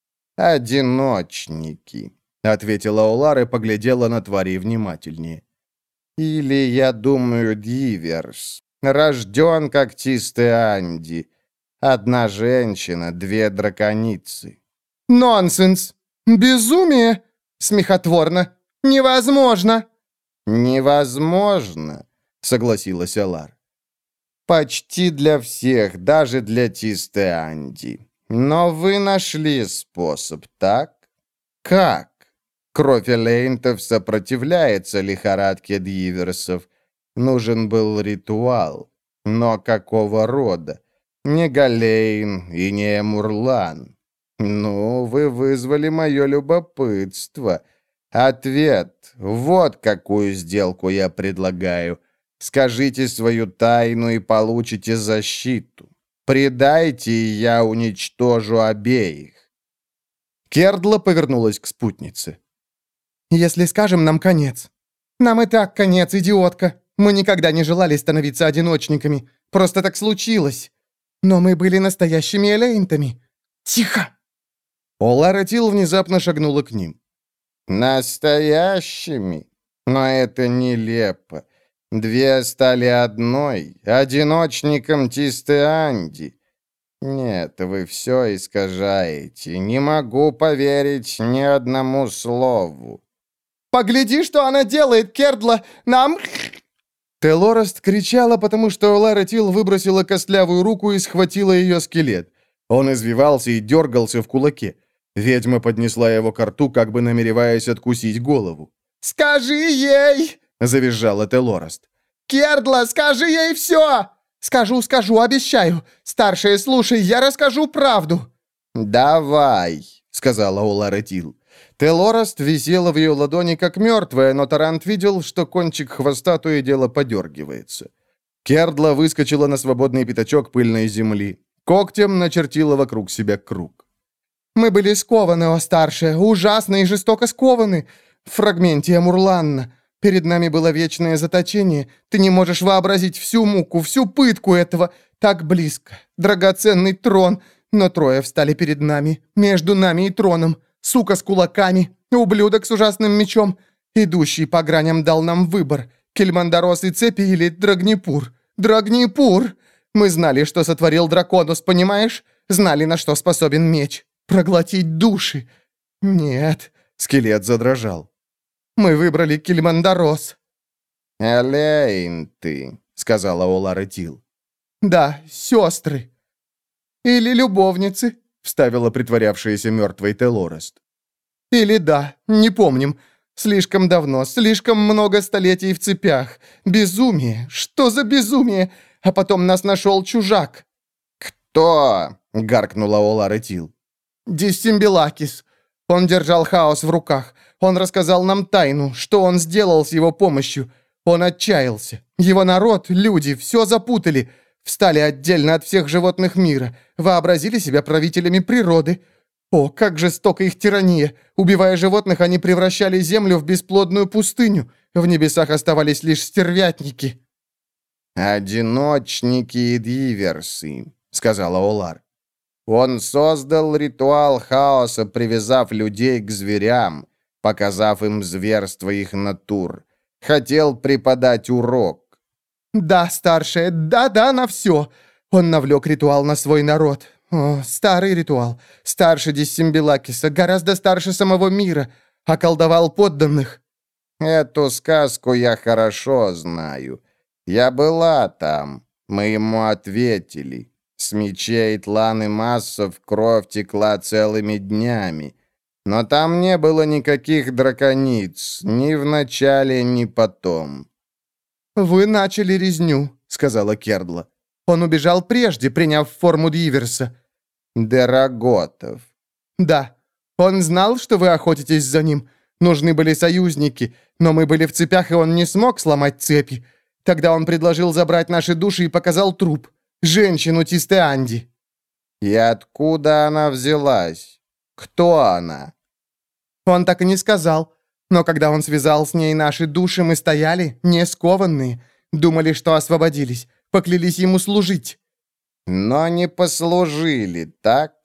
«Одиночники», — ответила Олар и поглядела на твари внимательнее. «Или, я думаю, Диверс. Рожден как чистый Анди. Одна женщина, две драконицы». «Нонсенс! Безумие! Смехотворно! Невозможно!» «Невозможно», — согласилась Олар. «Почти для всех, даже для чистой Анди. Но вы нашли способ, так? Как? Кровь элейнтов сопротивляется лихорадке дьюверсов. Нужен был ритуал. Но какого рода? Не Галейн и не Мурлан. Ну, вы вызвали мое любопытство. Ответ. Вот какую сделку я предлагаю. Скажите свою тайну и получите защиту. Предайте, и я уничтожу обеих». Кердла повернулась к спутнице. «Если скажем, нам конец. Нам и так конец, идиотка. Мы никогда не желали становиться одиночниками. Просто так случилось. Но мы были настоящими элейнтами. Тихо!» Олар Этил внезапно шагнула к ним. «Настоящими? Но это нелепо. Две стали одной, одиночником чистой Анди. Нет, вы все искажаете. Не могу поверить ни одному слову». «Погляди, что она делает, Кердла! Нам...» Телораст кричала, потому что Олар Этил выбросила костлявую руку и схватила ее скелет. Он извивался и дергался в кулаке. Ведьма поднесла его к рту, как бы намереваясь откусить голову. «Скажи ей!» — завизжала Телораст. «Кердла, скажи ей все!» «Скажу, скажу, обещаю. Старшая, слушай, я расскажу правду». «Давай», — сказала Олар Этил. Телораст висела в ее ладони, как мертвая, но Тарант видел, что кончик хвоста то и дело подергивается. Кердла выскочила на свободный пятачок пыльной земли. Когтем начертила вокруг себя круг. Мы были скованы, о старшая, ужасно и жестоко скованы. В фрагменте Амурланна. Перед нами было вечное заточение. Ты не можешь вообразить всю муку, всю пытку этого. Так близко. Драгоценный трон. Но трое встали перед нами. Между нами и троном. Сука с кулаками. Ублюдок с ужасным мечом. Идущий по граням дал нам выбор. Кельмандарос и цепи или Драгнипур. Драгнипур! Мы знали, что сотворил Драконус, понимаешь? Знали, на что способен меч. Проглотить души. Нет, скелет задрожал. Мы выбрали Кельмандарос. «Элейн ты», — сказала Олара Тил. Да, сестры. Или любовницы, вставила притворявшаяся мертвой Телорест. Или да, не помним. Слишком давно, слишком много столетий в цепях. Безумие, что за безумие? А потом нас нашел чужак. «Кто?» — гаркнула Олара Тил. Диссимбелакис. Он держал хаос в руках. Он рассказал нам тайну, что он сделал с его помощью. Он отчаялся. Его народ, люди, все запутали. Встали отдельно от всех животных мира. Вообразили себя правителями природы. О, как жестока их тирания. Убивая животных, они превращали землю в бесплодную пустыню. В небесах оставались лишь стервятники. «Одиночники и диверсы», — сказала Олар. «Он создал ритуал хаоса, привязав людей к зверям, показав им зверство их натур. Хотел преподать урок». Да, старшая, да-да, на все. Он навлек ритуал на свой народ. О, старый ритуал. Старше Диссимбелакиса, гораздо старше самого мира. Околдовал подданных. «Эту сказку я хорошо знаю. Я была там. Мы ему ответили. С мечей Тланы Массов кровь текла целыми днями. Но там не было никаких дракониц, ни в начале, ни потом». «Вы начали резню», — сказала Кердла. «Он убежал прежде, приняв форму Диверса». «Дороготов». «Да. Он знал, что вы охотитесь за ним. Нужны были союзники, но мы были в цепях, и он не смог сломать цепи. Тогда он предложил забрать наши души и показал труп. Женщину Тистеанди». «И откуда она взялась? Кто она?» Он так и не сказал. Но когда он связал с ней наши души, мы стояли, не скованные. Думали, что освободились. Поклялись ему служить. «Но не послужили, так?»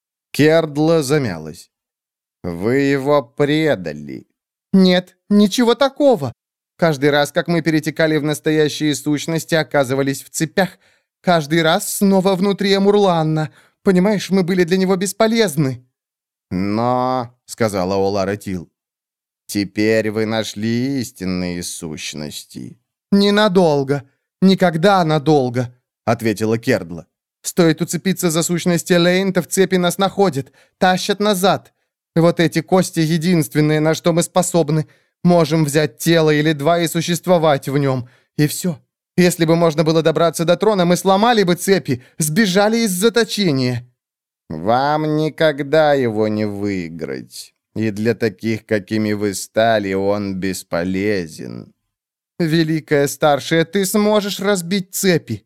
Кердла замялась. «Вы его предали». «Нет, ничего такого. Каждый раз, как мы перетекали в настоящие сущности, оказывались в цепях. Каждый раз снова внутри Амурланна. Понимаешь, мы были для него бесполезны». «Но», — сказала Олара Тил, — «теперь вы нашли истинные сущности». «Ненадолго. Никогда надолго», — ответила Кердла. «Стоит уцепиться за сущность Элейн-то, в цепи нас находят, тащат назад. Вот эти кости единственные, на что мы способны. Можем взять тело или два и существовать в нем. И все. Если бы можно было добраться до трона, мы сломали бы цепи, сбежали из заточения». «Вам никогда его не выиграть. И для таких, какими вы стали, он бесполезен». «Великая старшая, ты сможешь разбить цепи?»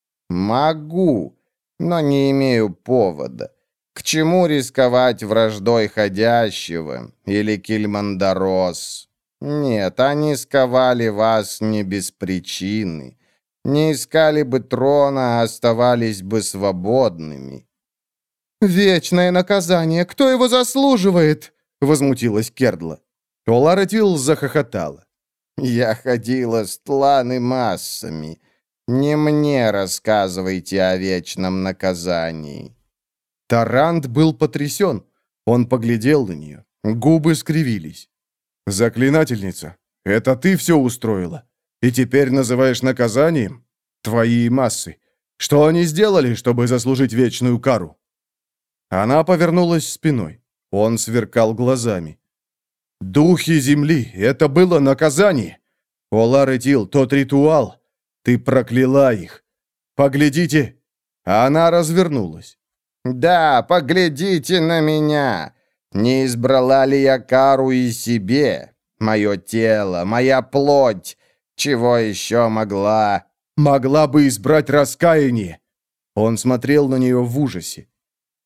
«Могу, но не имею повода. К чему рисковать враждой ходящего или Кельмандарос? Нет, они сковали вас не без причины. Не искали бы трона, а оставались бы свободными». «Вечное наказание! Кто его заслуживает?» — возмутилась Кердла. Олара Тил захохотала. «Я ходила с Тланы Массами. Не мне рассказывайте о вечном наказании». Тарант был потрясен. Он поглядел на нее. Губы скривились. «Заклинательница, это ты все устроила? И теперь называешь наказанием? Твои массы. Что они сделали, чтобы заслужить вечную кару?» Она повернулась спиной. Он сверкал глазами. «Духи земли, это было наказание! Олар Тил, тот ритуал! Ты прокляла их! Поглядите!» Она развернулась. «Да, поглядите на меня! Не избрала ли я кару и себе? Мое тело, моя плоть! Чего еще могла?» «Могла бы избрать раскаяние!» Он смотрел на нее в ужасе.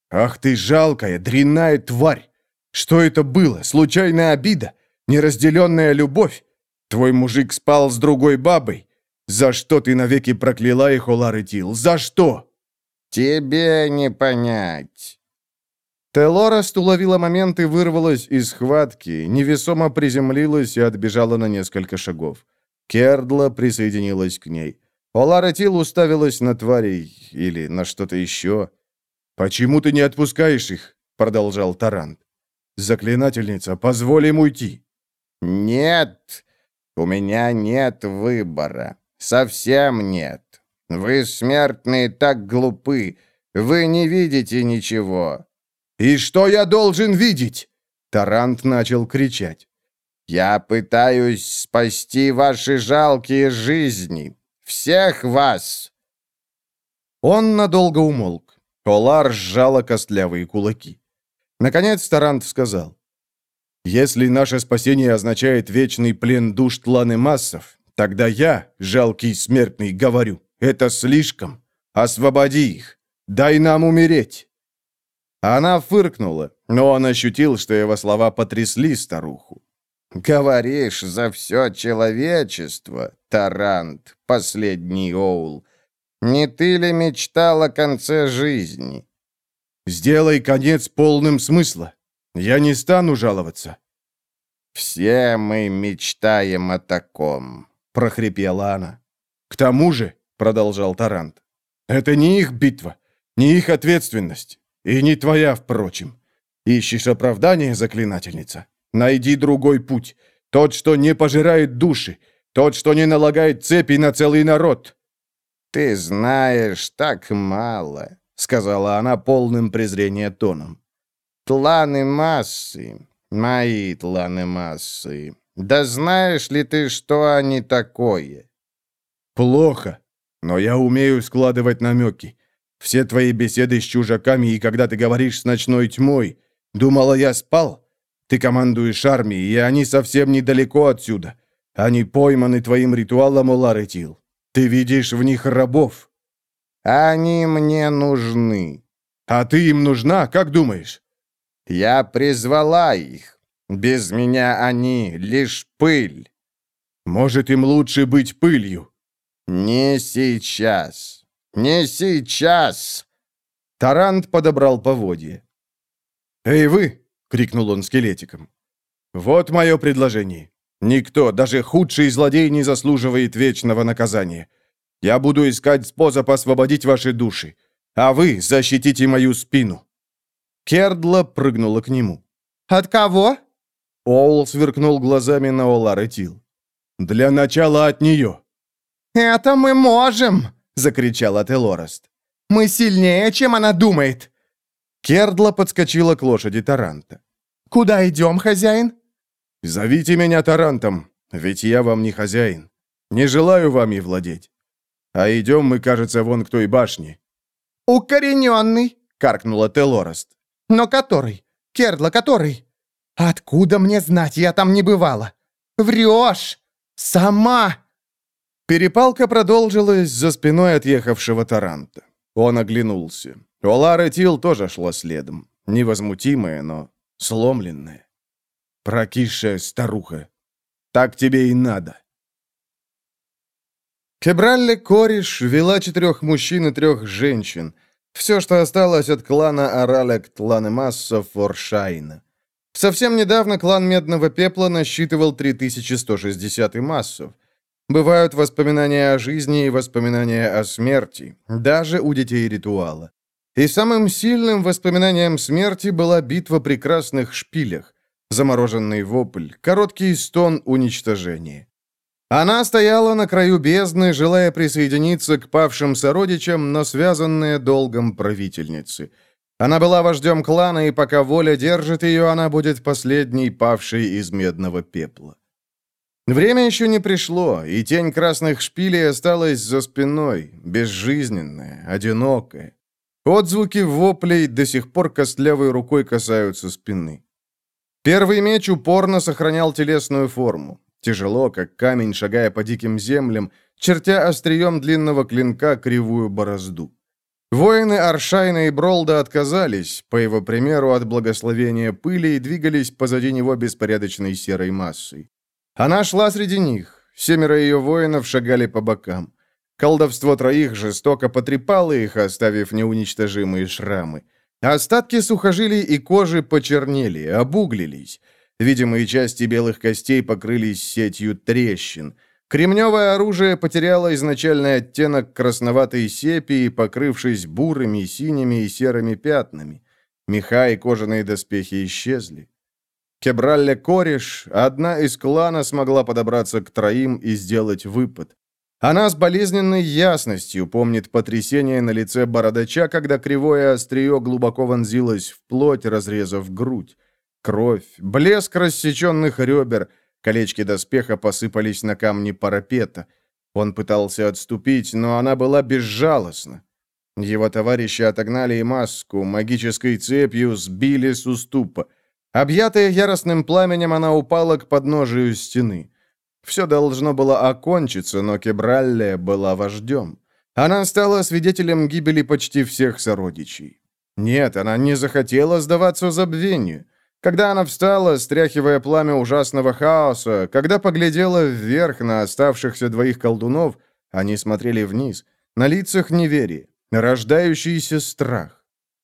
«Ах ты жалкая, дрянная тварь! Что это было? Случайная обида? Неразделенная любовь? Твой мужик спал с другой бабой? За что ты навеки прокляла их, Олар Этил? За что?» «Тебе не понять». Телораст уловила момент и вырвалась из схватки, невесомо приземлилась и отбежала на несколько шагов. Кердла присоединилась к ней. Олар Этил уставилась на тварей или на что-то еще. «Почему ты не отпускаешь их?» — продолжал Тарант. «Заклинательница, позволь им уйти». «Нет, у меня нет выбора. Совсем нет. Вы, смертные, так глупы. Вы не видите ничего». «И что я должен видеть?» Тарант начал кричать. «Я пытаюсь спасти ваши жалкие жизни. Всех вас!» Он надолго умолк. Олар сжала костлявые кулаки. Наконец Тарант сказал. «Если наше спасение означает вечный плен душ тланы массов, тогда я, жалкий смертный, говорю, это слишком. Освободи их. Дай нам умереть». Она фыркнула, но он ощутил, что его слова потрясли старуху. «Говоришь за все человечество, Тарант, последний Оул. Не ты ли мечтал о конце жизни?» «Сделай конец полным смысла. Я не стану жаловаться». «Все мы мечтаем о таком», — прохрипела она. «К тому же», — продолжал Тарант, — «это не их битва, не их ответственность. И не твоя, впрочем. Ищешь оправдание, заклинательница? Найди другой путь. Тот, что не пожирает души. Тот, что не налагает цепи на целый народ». «Ты знаешь так мало», — сказала она полным презрения тоном. «Тланы массы, мои тланы массы. Да знаешь ли ты, что они такое?» «Плохо, но я умею складывать намеки. Все твои беседы с чужаками, и когда ты говоришь с ночной тьмой, думала, я спал? Ты командуешь армией, и они совсем недалеко отсюда. Они пойманы твоим ритуалом, Олар Этил. Ты видишь в них рабов». «Они мне нужны». «А ты им нужна, как думаешь?» «Я призвала их. Без меня они лишь пыль». «Может, им лучше быть пылью?» «Не сейчас. Не сейчас!» Тарант подобрал поводья. «Эй, вы!» — крикнул он скелетиком. «Вот мое предложение. Никто, даже худший злодей, не заслуживает вечного наказания. Я буду искать способ освободить ваши души, а вы защитите мою спину». Кердла прыгнула к нему. «От кого?» Оул сверкнул глазами на Олар Этил. «Для начала от нее». «Это мы можем!» — закричал Телораст. «Мы сильнее, чем она думает!» Кердла подскочила к лошади Таранта. «Куда идем, хозяин?» «Зовите меня Тарантом, ведь я вам не хозяин. Не желаю вами владеть. А идем мы, кажется, вон к той башне». «Укорененный!» — каркнула Телораст. «Но который? Кердла, который? Откуда мне знать, я там не бывала? Врешь! Сама!» Перепалка продолжилась за спиной отъехавшего Таранта. Он оглянулся. Олар Этил тоже шла следом. Невозмутимая, но сломленная. Прокисшая старуха. Так тебе и надо. Кебралле Кориш вела четырех мужчин и трех женщин. Все, что осталось от клана Аралек Тланемасса Форшайна. Совсем недавно клан Медного Пепла насчитывал три тысячи сто шестьдесят массов. Бывают воспоминания о жизни и воспоминания о смерти, даже у детей ритуала. И самым сильным воспоминанием смерти была битва при красных шпилях, замороженный вопль, короткий стон уничтожения. Она стояла на краю бездны, желая присоединиться к павшим сородичам, но связанная долгом правительницы. Она была вождем клана, и пока воля держит ее, она будет последней павшей из Медного Пепла. Время еще не пришло, и тень красных шпилей осталась за спиной, безжизненная, одинокая. Отзвуки воплей до сих пор костлявой рукой касаются спины. Первый меч упорно сохранял телесную форму. Тяжело, как камень, шагая по диким землям, чертя острием длинного клинка кривую борозду. Воины Аршайна и Бролда отказались, по его примеру, от благословения пыли и двигались позади него беспорядочной серой массой. Она шла среди них. Семеро ее воинов шагали по бокам. Колдовство троих жестоко потрепало их, оставив неуничтожимые шрамы. Остатки сухожилий и кожи почернели, обуглились. Видимые части белых костей покрылись сетью трещин. Кремневое оружие потеряло изначальный оттенок красноватой сепии, покрывшись бурыми, синими и серыми пятнами. Меха и кожаные доспехи исчезли. Кебралле Кореш, одна из клана, смогла подобраться к троим и сделать выпад. Она с болезненной ясностью помнит потрясение на лице бородача, когда кривое острие глубоко вонзилось в плоть, разрезав грудь. Кровь, блеск рассеченных ребер, колечки доспеха посыпались на камни парапета. Он пытался отступить, но она была безжалостна. Его товарищи отогнали и маску, магической цепью сбили с уступа. Объятая яростным пламенем, она упала к подножию стены. Все должно было окончиться, но Кебралле была вождем. Она стала свидетелем гибели почти всех сородичей. Нет, она не захотела сдаваться забвению. Когда она встала, стряхивая пламя ужасного хаоса, когда поглядела вверх на оставшихся двоих колдунов, они смотрели вниз, на лицах неверие, рождающийся страх.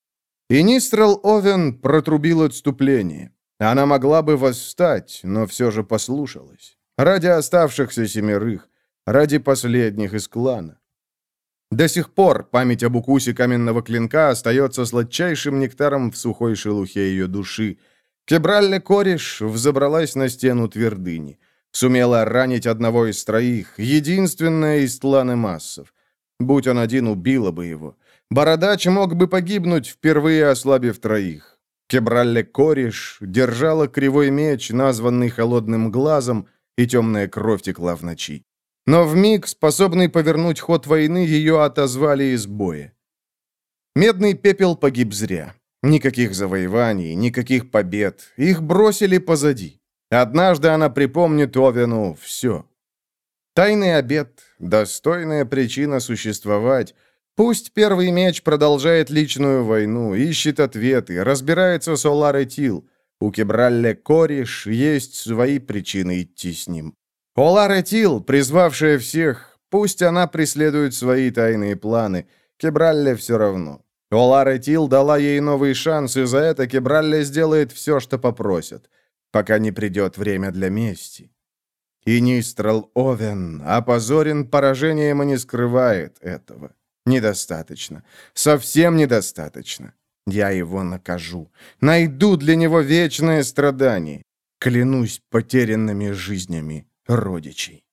И Нистрал Овен протрубил отступление. Она могла бы восстать, но все же послушалась. Ради оставшихся семерых, ради последних из клана. До сих пор память об укусе каменного клинка остается сладчайшим нектаром в сухой шелухе ее души. Кебралле Кореш взобралась на стену твердыни. Сумела ранить одного из троих, единственная из клана массов. Будь он один, убила бы его. Бородач мог бы погибнуть, впервые ослабив троих. Кебралле Кореш держала кривой меч, названный холодным глазом, и темная кровь текла в ночи. Но вмиг, способный повернуть ход войны, ее отозвали из боя. Медный пепел погиб зря. Никаких завоеваний, никаких побед. Их бросили позади. Однажды она припомнит Овену все. Тайный обет, достойная причина существовать. Пусть первый меч продолжает личную войну, ищет ответы, разбирается с Оларой Тил. У Кебралле Кореш есть свои причины идти с ним. Олара Тил, призвавшая всех, пусть она преследует свои тайные планы. Кебралле все равно. Олара Тил дала ей новый шанс, и за это Кебралле сделает все, что попросят, пока не придет время для мести. И Нистрал Овен опозорен поражением и не скрывает этого. Недостаточно. Совсем недостаточно. Я его накажу. Найду для него вечное страдание. Клянусь потерянными жизнями родичей.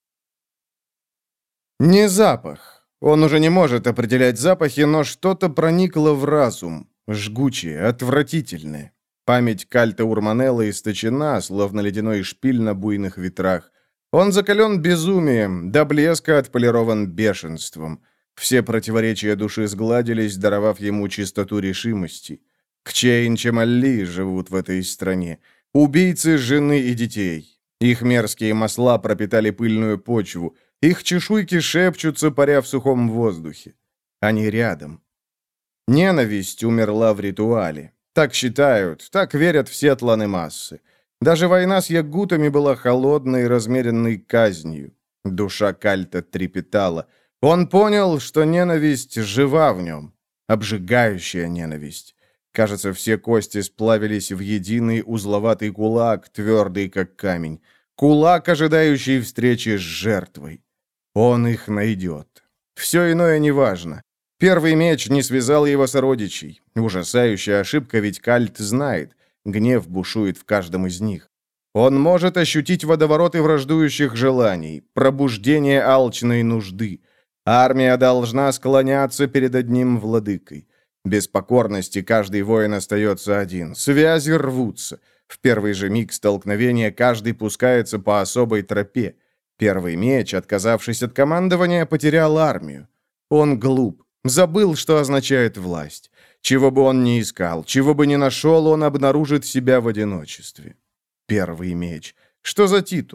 Не запах. Он уже не может определять запахи, но что-то проникло в разум. Жгучее, отвратительное. Память Кальта Урманелла источена, словно ледяной шпиль на буйных ветрах. Он закален безумием, до блеска отполирован бешенством. Все противоречия души сгладились, даровав ему чистоту решимости. Кчейн Чемалли живут в этой стране. Убийцы жены и детей. Их мерзкие масла пропитали пыльную почву. Их чешуйки шепчутся, паря в сухом воздухе. Они рядом. Ненависть умерла в ритуале. Так считают, так верят все тланы массы. Даже война с ягутами была холодной, размеренной казнью. Душа Кальта трепетала. Он понял, что ненависть жива в нем. Обжигающая ненависть. Кажется, все кости сплавились в единый узловатый кулак, твердый как камень. Кулак, ожидающий встречи с жертвой. Он их найдет. Все иное неважно. Первый меч не связал его сородичей. Ужасающая ошибка, ведь Кальт знает. Гнев бушует в каждом из них. Он может ощутить водовороты враждующих желаний, пробуждение алчной нужды. Армия должна склоняться перед одним владыкой. Без покорности каждый воин остается один. Связи рвутся. В первый же миг столкновения каждый пускается по особой тропе. Первый меч, отказавшись от командования, потерял армию. Он глуп, забыл, что означает власть. Чего бы он ни искал, чего бы ни нашел, он обнаружит себя в одиночестве. Первый меч. Что за титул?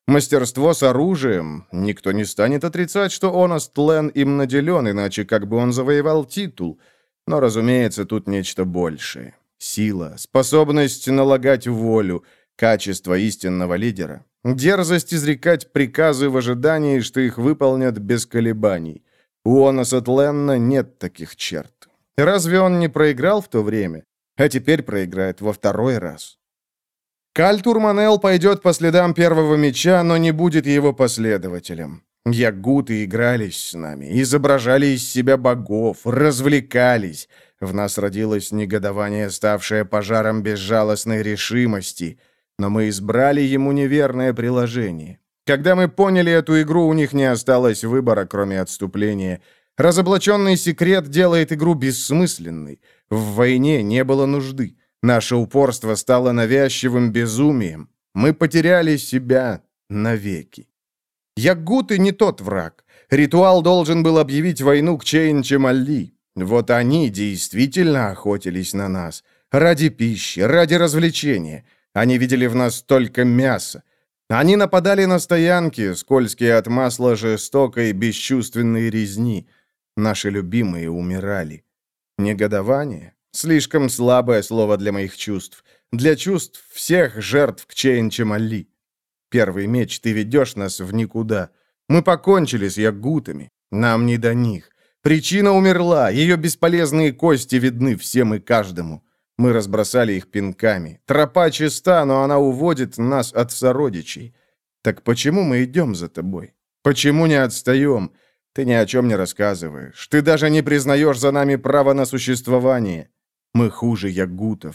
Мастерство с оружием. Никто не станет отрицать, что Оност Лен им наделен, иначе как бы он завоевал титул. Но, разумеется, тут нечто большее. Сила, способность налагать волю, качество истинного лидера, дерзость изрекать приказы в ожидании, что их выполнят без колебаний. У Оноста Ленна нет таких черт. Разве он не проиграл в то время? А теперь проиграет во второй раз. Каль Турманел пойдет по следам первого меча, но не будет его последователем. Ягуты игрались с нами, изображали из себя богов, развлекались. В нас родилось негодование, ставшее пожаром безжалостной решимости. Но мы избрали ему неверное приложение. Когда мы поняли эту игру, у них не осталось выбора, кроме отступления. Разоблаченный секрет делает игру бессмысленной. В войне не было нужды. Наше упорство стало навязчивым безумием. Мы потеряли себя навеки. Ягуты не тот враг. Ритуал должен был объявить войну к Чейн-Чемалли. Вот они действительно охотились на нас. Ради пищи, ради развлечения. Они видели в нас только мясо. Они нападали на стоянки, скользкие от масла жестокой, бесчувственной резни. Наши любимые умирали. Негодование? Слишком слабое слово для моих чувств. Для чувств всех жертв к Чейн-Чемалли. Первый меч, ты ведешь нас в никуда. Мы покончили с ягутами. Нам не до них. Причина умерла, ее бесполезные кости видны всем и каждому. Мы разбросали их пинками. Тропа чиста, но она уводит нас от сородичей. Так почему мы идем за тобой? Почему не отстаем? Ты ни о чем не рассказываешь. Ты даже не признаешь за нами право на существование. Мы хуже ягутов.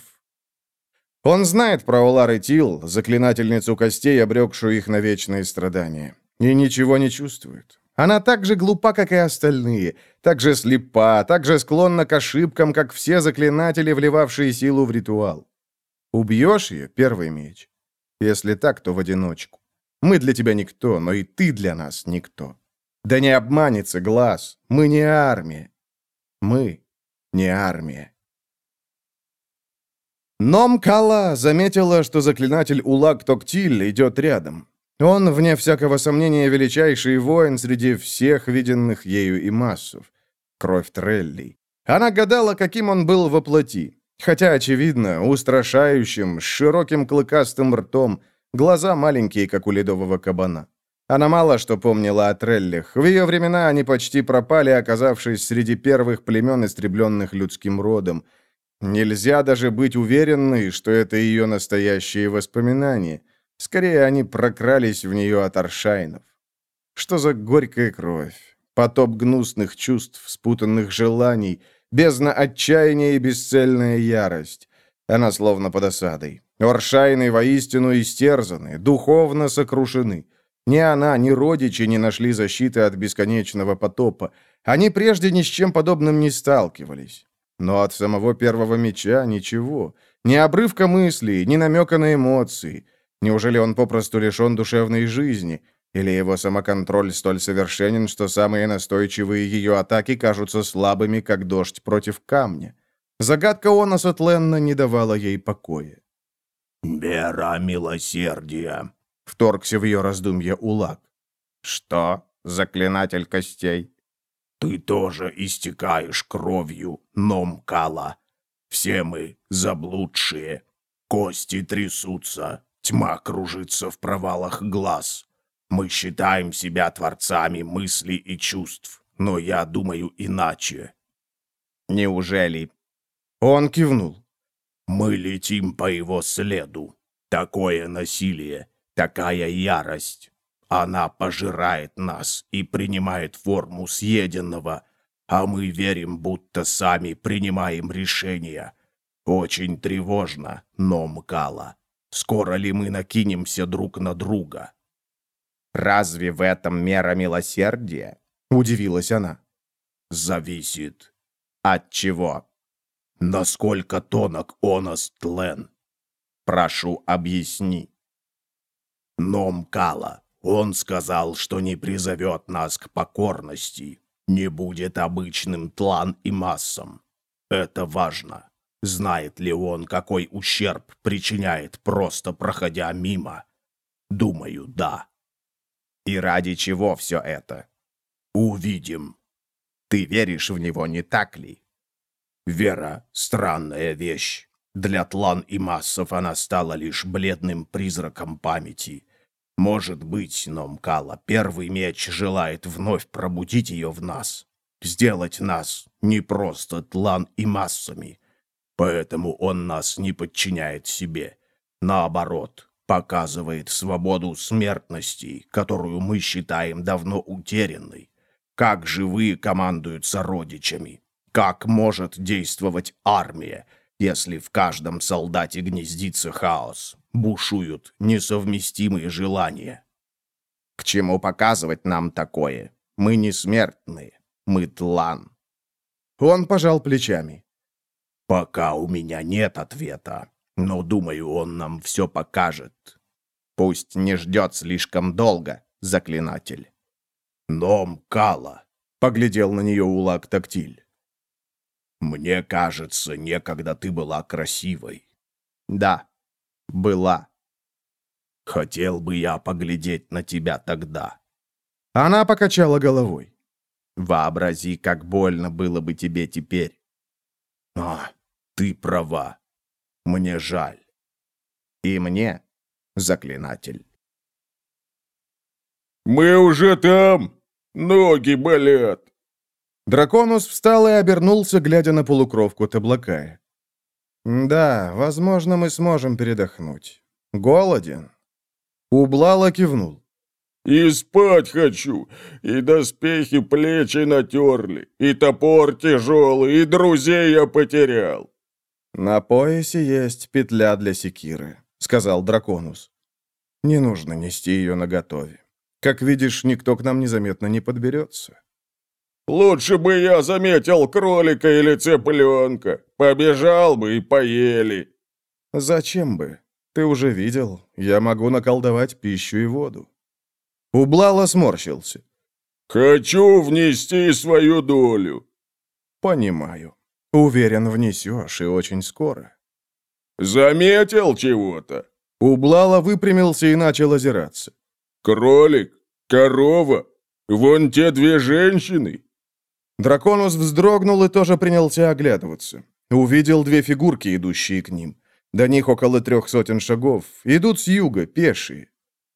Он знает про Олар Этил, заклинательницу костей, обрекшую их на вечные страдания. И ничего не чувствует. Она так же глупа, как и остальные, так же слепа, так же склонна к ошибкам, как все заклинатели, вливавшие силу в ритуал. Убьешь ее, первый меч? Если так, то в одиночку. Мы для тебя никто, но и ты для нас никто. Да не обманется глаз, мы не армия. Мы не армия. Ном Кала заметила, что заклинатель Улак Токтиль идет рядом. Он, вне всякого сомнения, величайший воин среди всех виденных ею и массов. Кровь Трелли. Она гадала, каким он был во плоти. Хотя, очевидно, устрашающим, с широким клыкастым ртом, глаза маленькие, как у ледового кабана. Она мало что помнила о Треллях. В ее времена они почти пропали, оказавшись среди первых племен, истребленных людским родом. Нельзя даже быть уверенной, что это ее настоящие воспоминания. Скорее, они прокрались в нее от аршайнов. Что за горькая кровь? Потоп гнусных чувств, спутанных желаний, бездна отчаяния и бесцельная ярость. Она словно под осадой. Аршайны воистину истерзаны, духовно сокрушены. Ни она, ни родичи не нашли защиты от бесконечного потопа. Они прежде ни с чем подобным не сталкивались. Но от самого первого меча ничего. Ни обрывка мыслей, ни намека на эмоции. Неужели он попросту лишен душевной жизни? Или его самоконтроль столь совершенен, что самые настойчивые ее атаки кажутся слабыми, как дождь против камня? Загадка Оноста Ленна не давала ей покоя. «Мера милосердия», — вторгся в ее раздумье Улак. «Что, заклинатель костей? Ты тоже истекаешь кровью, Ном Кала. Все мы заблудшие. Кости трясутся, тьма кружится в провалах глаз. Мы считаем себя творцами мыслей и чувств, но я думаю иначе». «Неужели?» Он кивнул. «Мы летим по его следу. Такое насилие, такая ярость. Она пожирает нас и принимает форму съеденного, а мы верим, будто сами принимаем решения. Очень тревожно, Ном Кала. Скоро ли мы накинемся друг на друга?» «Разве в этом мера милосердия?» — удивилась она. «Зависит. От чего?» «Насколько тонок Оност Лен? Прошу, объясни». «Ном Кала. Он сказал, что не призовет нас к покорности, не будет обычным тлан и массам. Это важно. Знает ли он, какой ущерб причиняет, просто проходя мимо? Думаю, да. И ради чего все это? Увидим. Ты веришь в него, не так ли? Вера — странная вещь. Для тлан и массов она стала лишь бледным призраком памяти. Может быть, но Мкала, первый меч желает вновь пробудить ее в нас, сделать нас не просто тлан и массами. Поэтому он нас не подчиняет себе. Наоборот, показывает свободу смертности, которую мы считаем давно утерянной. Как живые командуют сородичами? Как может действовать армия, если в каждом солдате гнездится хаос, бушуют несовместимые желания? К чему показывать нам такое? Мы не смертные, мы тлан. Он пожал плечами. Пока у меня нет ответа, но, думаю, он нам все покажет. Пусть не ждет слишком долго, заклинатель. Но, Мкала, поглядел на нее Улак Тактиль. Мне кажется, некогда ты была красивой. Да, была. Хотел бы я поглядеть на тебя тогда. Она покачала головой. Вообрази, как больно было бы тебе теперь. А, ты права. Мне жаль. И мне, заклинатель. «Мы уже там! Ноги болят!» Драконус встал и обернулся, глядя на полукровку Таблакая. «Да, возможно, мы сможем передохнуть. Голоден?» Ублала кивнул. «И спать хочу, и доспехи плечи натерли, и топор тяжелый, и друзей я потерял». «На поясе есть петля для секиры», — сказал Драконус. «Не нужно нести ее наготове. Как видишь, никто к нам незаметно не подберется». «Лучше бы я заметил кролика или цыпленка. Побежал бы и поели». «Зачем бы? Ты уже видел, я могу наколдовать пищу и воду». Ублала сморщился. «Хочу внести свою долю». «Понимаю. Уверен, внесешь, и очень скоро». «Заметил чего-то?» Ублала выпрямился и начал озираться. «Кролик? Корова? Вон те две женщины?» Драконус вздрогнул и тоже принялся оглядываться. Увидел две фигурки, идущие к ним. До них около трех сотен шагов. Идут с юга, пешие.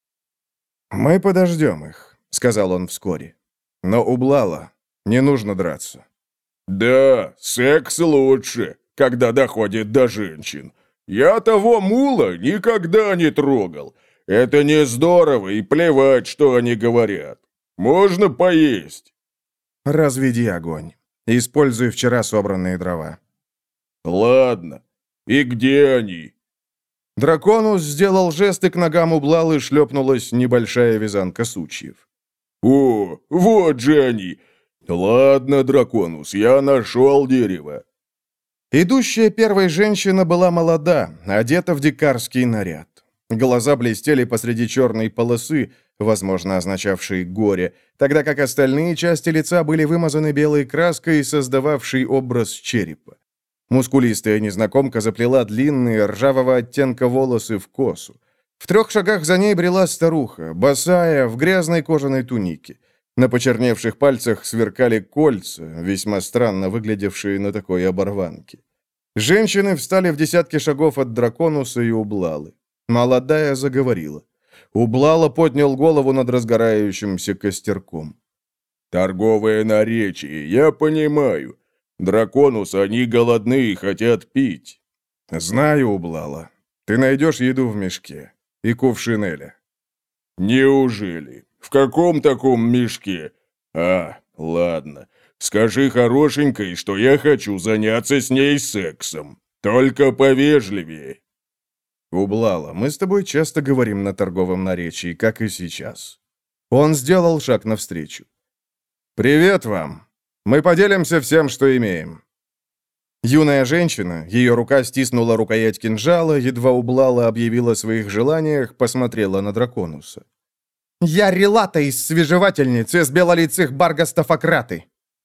«Мы подождем их», — сказал он вскоре. «Но Ублала, не нужно драться». «Да, секс лучше, когда доходит до женщин. Я того мула никогда не трогал. Это не здорово, и плевать, что они говорят. Можно поесть». «Разведи огонь. Используй вчера собранные дрова». «Ладно. И где они?» Драконус сделал жест, и к ногам Ублалы шлепнулась небольшая вязанка сучьев. «О, вот же они! Ладно, Драконус, я нашел дерево». Идущая первой женщина была молода, одета в дикарский наряд. Глаза блестели посреди черной полосы, возможно, означавшей горе, тогда как остальные части лица были вымазаны белой краской, создававшей образ черепа. Мускулистая незнакомка заплела длинные, ржавого оттенка волосы в косу. В трех шагах за ней брела старуха, босая, в грязной кожаной тунике. На почерневших пальцах сверкали кольца, весьма странно выглядевшие на такой оборванке. Женщины встали в десятки шагов от Драконуса и Ублалы. Молодая заговорила. Ублала поднял голову над разгорающимся костерком. «Торговое наречие, я понимаю. Драконус, они голодны и хотят пить». «Знаю, Ублала. Ты найдешь еду в мешке. И кувшин эля». «Неужели? В каком таком мешке? А, ладно. Скажи хорошенькой, что я хочу заняться с ней сексом. Только повежливее». «Ублала, мы с тобой часто говорим на торговом наречии, как и сейчас». Он сделал шаг навстречу. «Привет вам. Мы поделимся всем, что имеем». Юная женщина, ее рука стиснула рукоять кинжала, едва Ублала объявила о своих желаниях, посмотрела на Драконуса. «Я Релата из свежевательниц, из белолицых Баргастафакраты».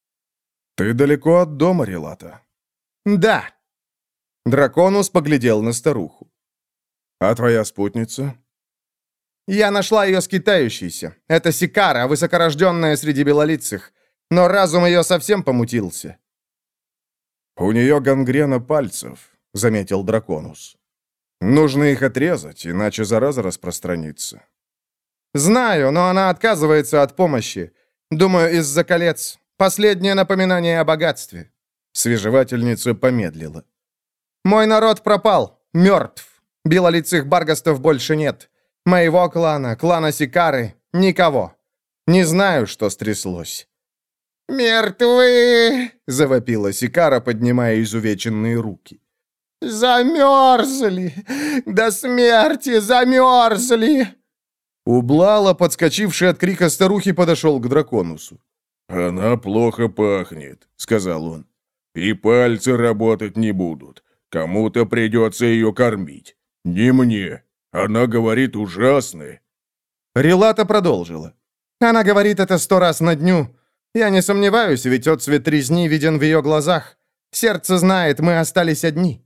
«Ты далеко от дома, Релата?» «Да». Драконус поглядел на старуху. «А твоя спутница?» Я нашла ее скитающейся. Это Сикара, высокорожденная среди белолицых. Но разум ее совсем помутился». «У нее гангрена пальцев», — заметил Драконус. «Нужно их отрезать, иначе зараза распространится». «Знаю, но она отказывается от помощи. Думаю, из-за колец. Последнее напоминание о богатстве». Свежевательница помедлила. «Мой народ пропал. Мертв. Белолицых баргастов больше нет. Моего клана, клана Сикары, никого. Не знаю, что стряслось». «Мертвы!» — завопила Сикара, поднимая изувеченные руки. «Замерзли! До смерти замерзли!» Ублала, подскочивший от крика старухи, подошел к Драконусу. «Она плохо пахнет», — сказал он. «И пальцы работать не будут. Кому-то придется ее кормить. Не мне. Она говорит ужасное». Релата продолжила. «Она говорит это сто раз на дню. Я не сомневаюсь, ведь отцвет резни виден в ее глазах. Сердце знает, мы остались одни».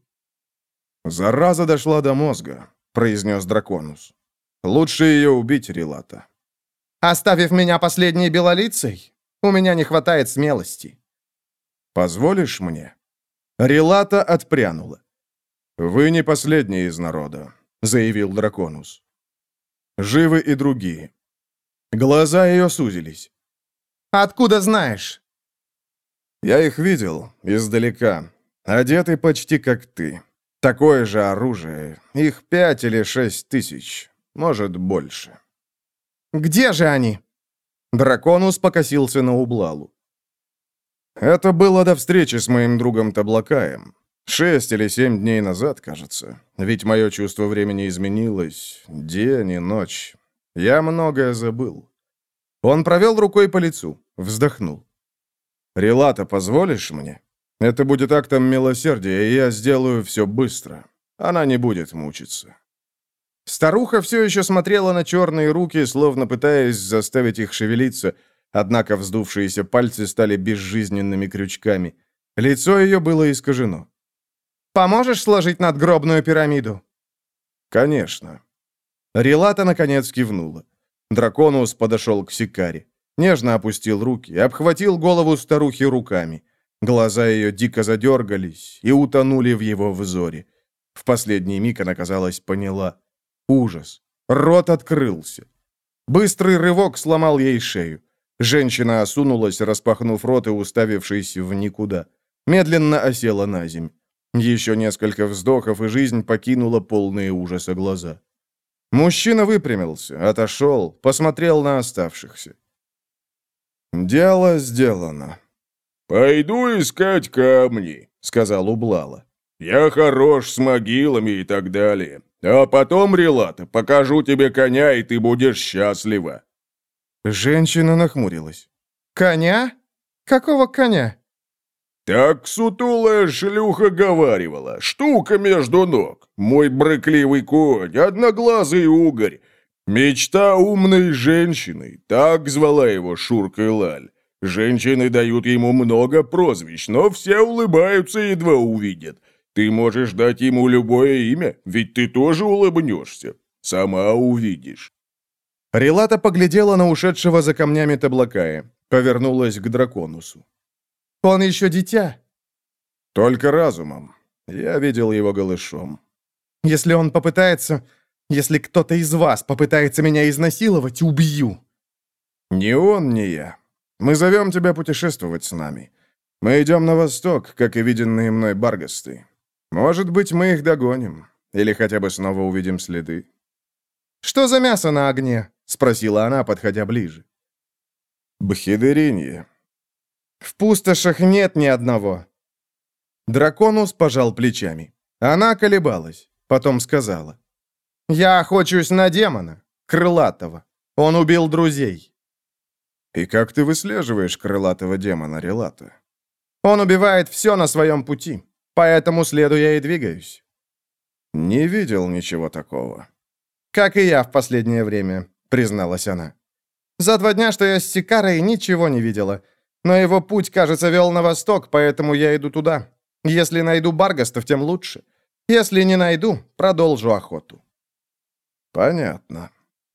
«Зараза дошла до мозга», — произнес Драконус. «Лучше ее убить, Релата». «Оставив меня последней белолицей? У меня не хватает смелости». «Позволишь мне?» Релата отпрянула. «Вы не последний из народа», — заявил Драконус. «Живы и другие». Глаза ее сузились. «Откуда знаешь?» «Я их видел издалека, одеты почти как ты. Такое же оружие. Их пять или шесть тысяч, может, больше». «Где же они?» Драконус покосился на Ублалу. «Это было до встречи с моим другом Таблакаем. Шесть или семь дней назад, кажется. Ведь мое чувство времени изменилось. День и ночь. Я многое забыл». Он провел рукой по лицу, вздохнул. «Релата, позволишь мне? Это будет актом милосердия, и я сделаю все быстро. Она не будет мучиться». Старуха все еще смотрела на черные руки, словно пытаясь заставить их шевелиться, однако вздувшиеся пальцы стали безжизненными крючками. Лицо ее было искажено. «Поможешь сложить надгробную пирамиду?» «Конечно». Релата наконец кивнула. Драконус подошел к Сикаре. Нежно опустил руки, обхватил голову старухи руками. Глаза ее дико задергались и утонули в его взоре. В последний миг она, казалось, поняла. Ужас. Рот открылся. Быстрый рывок сломал ей шею. Женщина осунулась, распахнув рот и уставившись в никуда. Медленно осела на земь. Еще несколько вздохов, и жизнь покинула полные ужаса глаза. Мужчина выпрямился, отошел, посмотрел на оставшихся. «Дело сделано». «Пойду искать камни», — сказал Ублала. «Я хорош с могилами и так далее. А потом, Релата, покажу тебе коня, и ты будешь счастлива». Женщина нахмурилась. «Коня? Какого коня?» «Так сутулая шлюха говаривала. Штука между ног. Мой брыкливый конь, одноглазый угорь. Мечта умной женщины. Так звала его Шурка Лаль. Женщины дают ему много прозвищ, но все улыбаются, едва увидят. Ты можешь дать ему любое имя, ведь ты тоже улыбнешься. Сама увидишь». Релата поглядела на ушедшего за камнями Таблакая, повернулась к Драконусу. «Он еще дитя». «Только разумом. Я видел его голышом». «Если он попытается... Если кто-то из вас попытается меня изнасиловать, убью». «Ни он, ни я. Мы зовем тебя путешествовать с нами. Мы идем на восток, как и виденные мной баргасты. Может быть, мы их догоним. Или хотя бы снова увидим следы». «Что за мясо на огне?» — спросила она, подходя ближе. «Бхидеринье». «В пустошах нет ни одного». Драконус пожал плечами. Она колебалась, потом сказала. «Я охочусь на демона, крылатого. Он убил друзей». «И как ты выслеживаешь крылатого демона, Релата?» «Он убивает все на своем пути, поэтому следу я и двигаюсь». «Не видел ничего такого». «Как и я в последнее время», — призналась она. «За два дня, что я с Сикарой, ничего не видела. Но его путь, кажется, вел на восток, поэтому я иду туда. Если найду баргастов, тем лучше. Если не найду, продолжу охоту». «Понятно».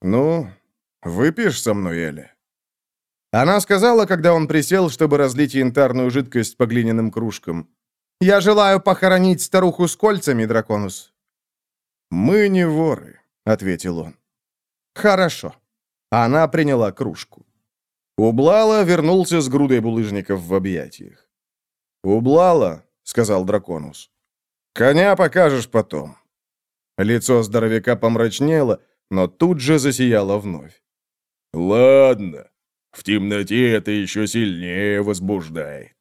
«Ну, выпьешь со мной, Эля?» Она сказала, когда он присел, чтобы разлить янтарную жидкость по глиняным кружкам. «Я желаю похоронить старуху с кольцами, Драконус». «Мы не воры», — ответил он. «Хорошо». Она приняла кружку. Ублала вернулся с грудой булыжников в объятиях. «Ублала», — сказал Драконус. «Коня покажешь потом». Лицо здоровяка помрачнело, но тут же засияло вновь. «Ладно, в темноте это еще сильнее возбуждает».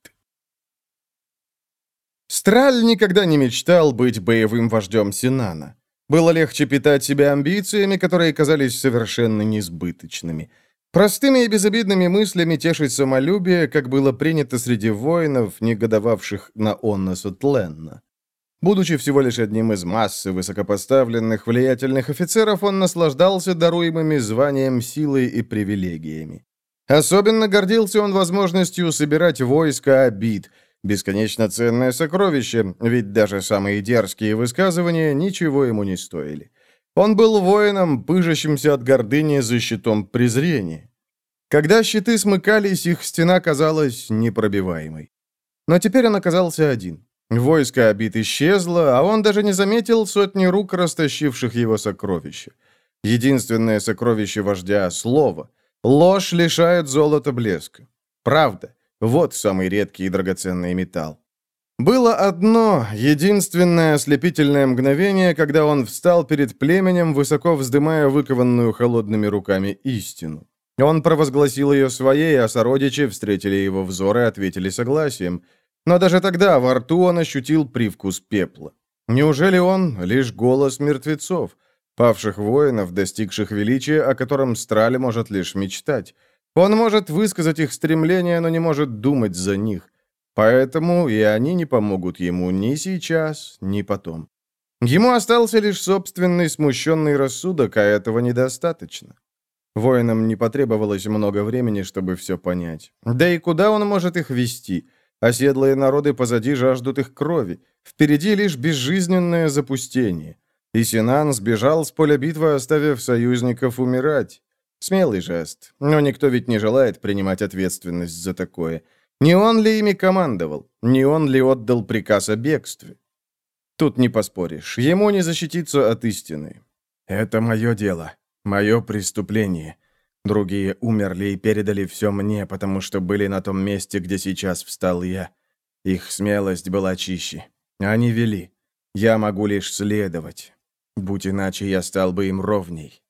Страль никогда не мечтал быть боевым вождем Синана. Было легче питать себя амбициями, которые казались совершенно несбыточными. Простыми и безобидными мыслями тешить самолюбие, как было принято среди воинов, негодовавших на Оннаса Тленна. Будучи всего лишь одним из массы высокопоставленных влиятельных офицеров, он наслаждался даруемыми званием, силой и привилегиями. Особенно гордился он возможностью собирать войско обид, бесконечно ценное сокровище, ведь даже самые дерзкие высказывания ничего ему не стоили. Он был воином, пыжащимся от гордыни за щитом презрения. Когда щиты смыкались, их стена казалась непробиваемой. Но теперь он оказался один. Войско обид исчезло, а он даже не заметил сотни рук, растащивших его сокровища. Единственное сокровище вождя — слово. Ложь лишает золота блеска. Правда — вот самый редкий и драгоценный металл. Было одно, единственное ослепительное мгновение, когда он встал перед племенем, высоко вздымая выкованную холодными руками истину. Он провозгласил ее своей, а сородичи встретили его взор и ответили согласием. Но даже тогда во рту он ощутил привкус пепла. Неужели он лишь голос мертвецов, павших воинов, достигших величия, о котором Страль может лишь мечтать? Он может высказать их стремления, но не может думать за них. Поэтому и они не помогут ему ни сейчас, ни потом. Ему остался лишь собственный смущенный рассудок, а этого недостаточно. Воинам не потребовалось много времени, чтобы все понять. Да и куда он может их вести? Оседлые народы позади жаждут их крови. Впереди лишь безжизненное запустение. И Синан сбежал с поля битвы, оставив союзников умирать. Смелый жест, но никто ведь не желает принимать ответственность за такое. Не он ли ими командовал? Не он ли отдал приказ о бегстве? Тут не поспоришь, ему не защититься от истины. Это мое дело, мое преступление. Другие умерли и передали все мне, потому что были на том месте, где сейчас встал я. Их смелость была чище. Они вели. Я могу лишь следовать. Будь иначе, я стал бы им ровней.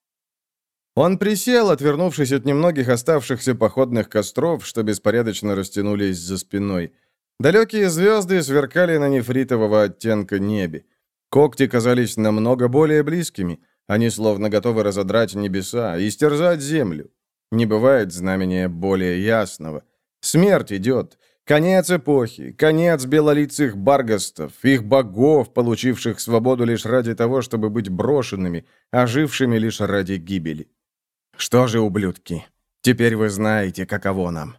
Он присел, отвернувшись от немногих оставшихся походных костров, что беспорядочно растянулись за спиной. Далекие звезды сверкали на нефритового оттенка небе. Когти казались намного более близкими. Они словно готовы разодрать небеса и стерзать землю. Не бывает знамения более ясного. Смерть идет. Конец эпохи, конец белолицых баргастов, их богов, получивших свободу лишь ради того, чтобы быть брошенными, а жившими лишь ради гибели. Что же, ублюдки, теперь вы знаете, каково нам.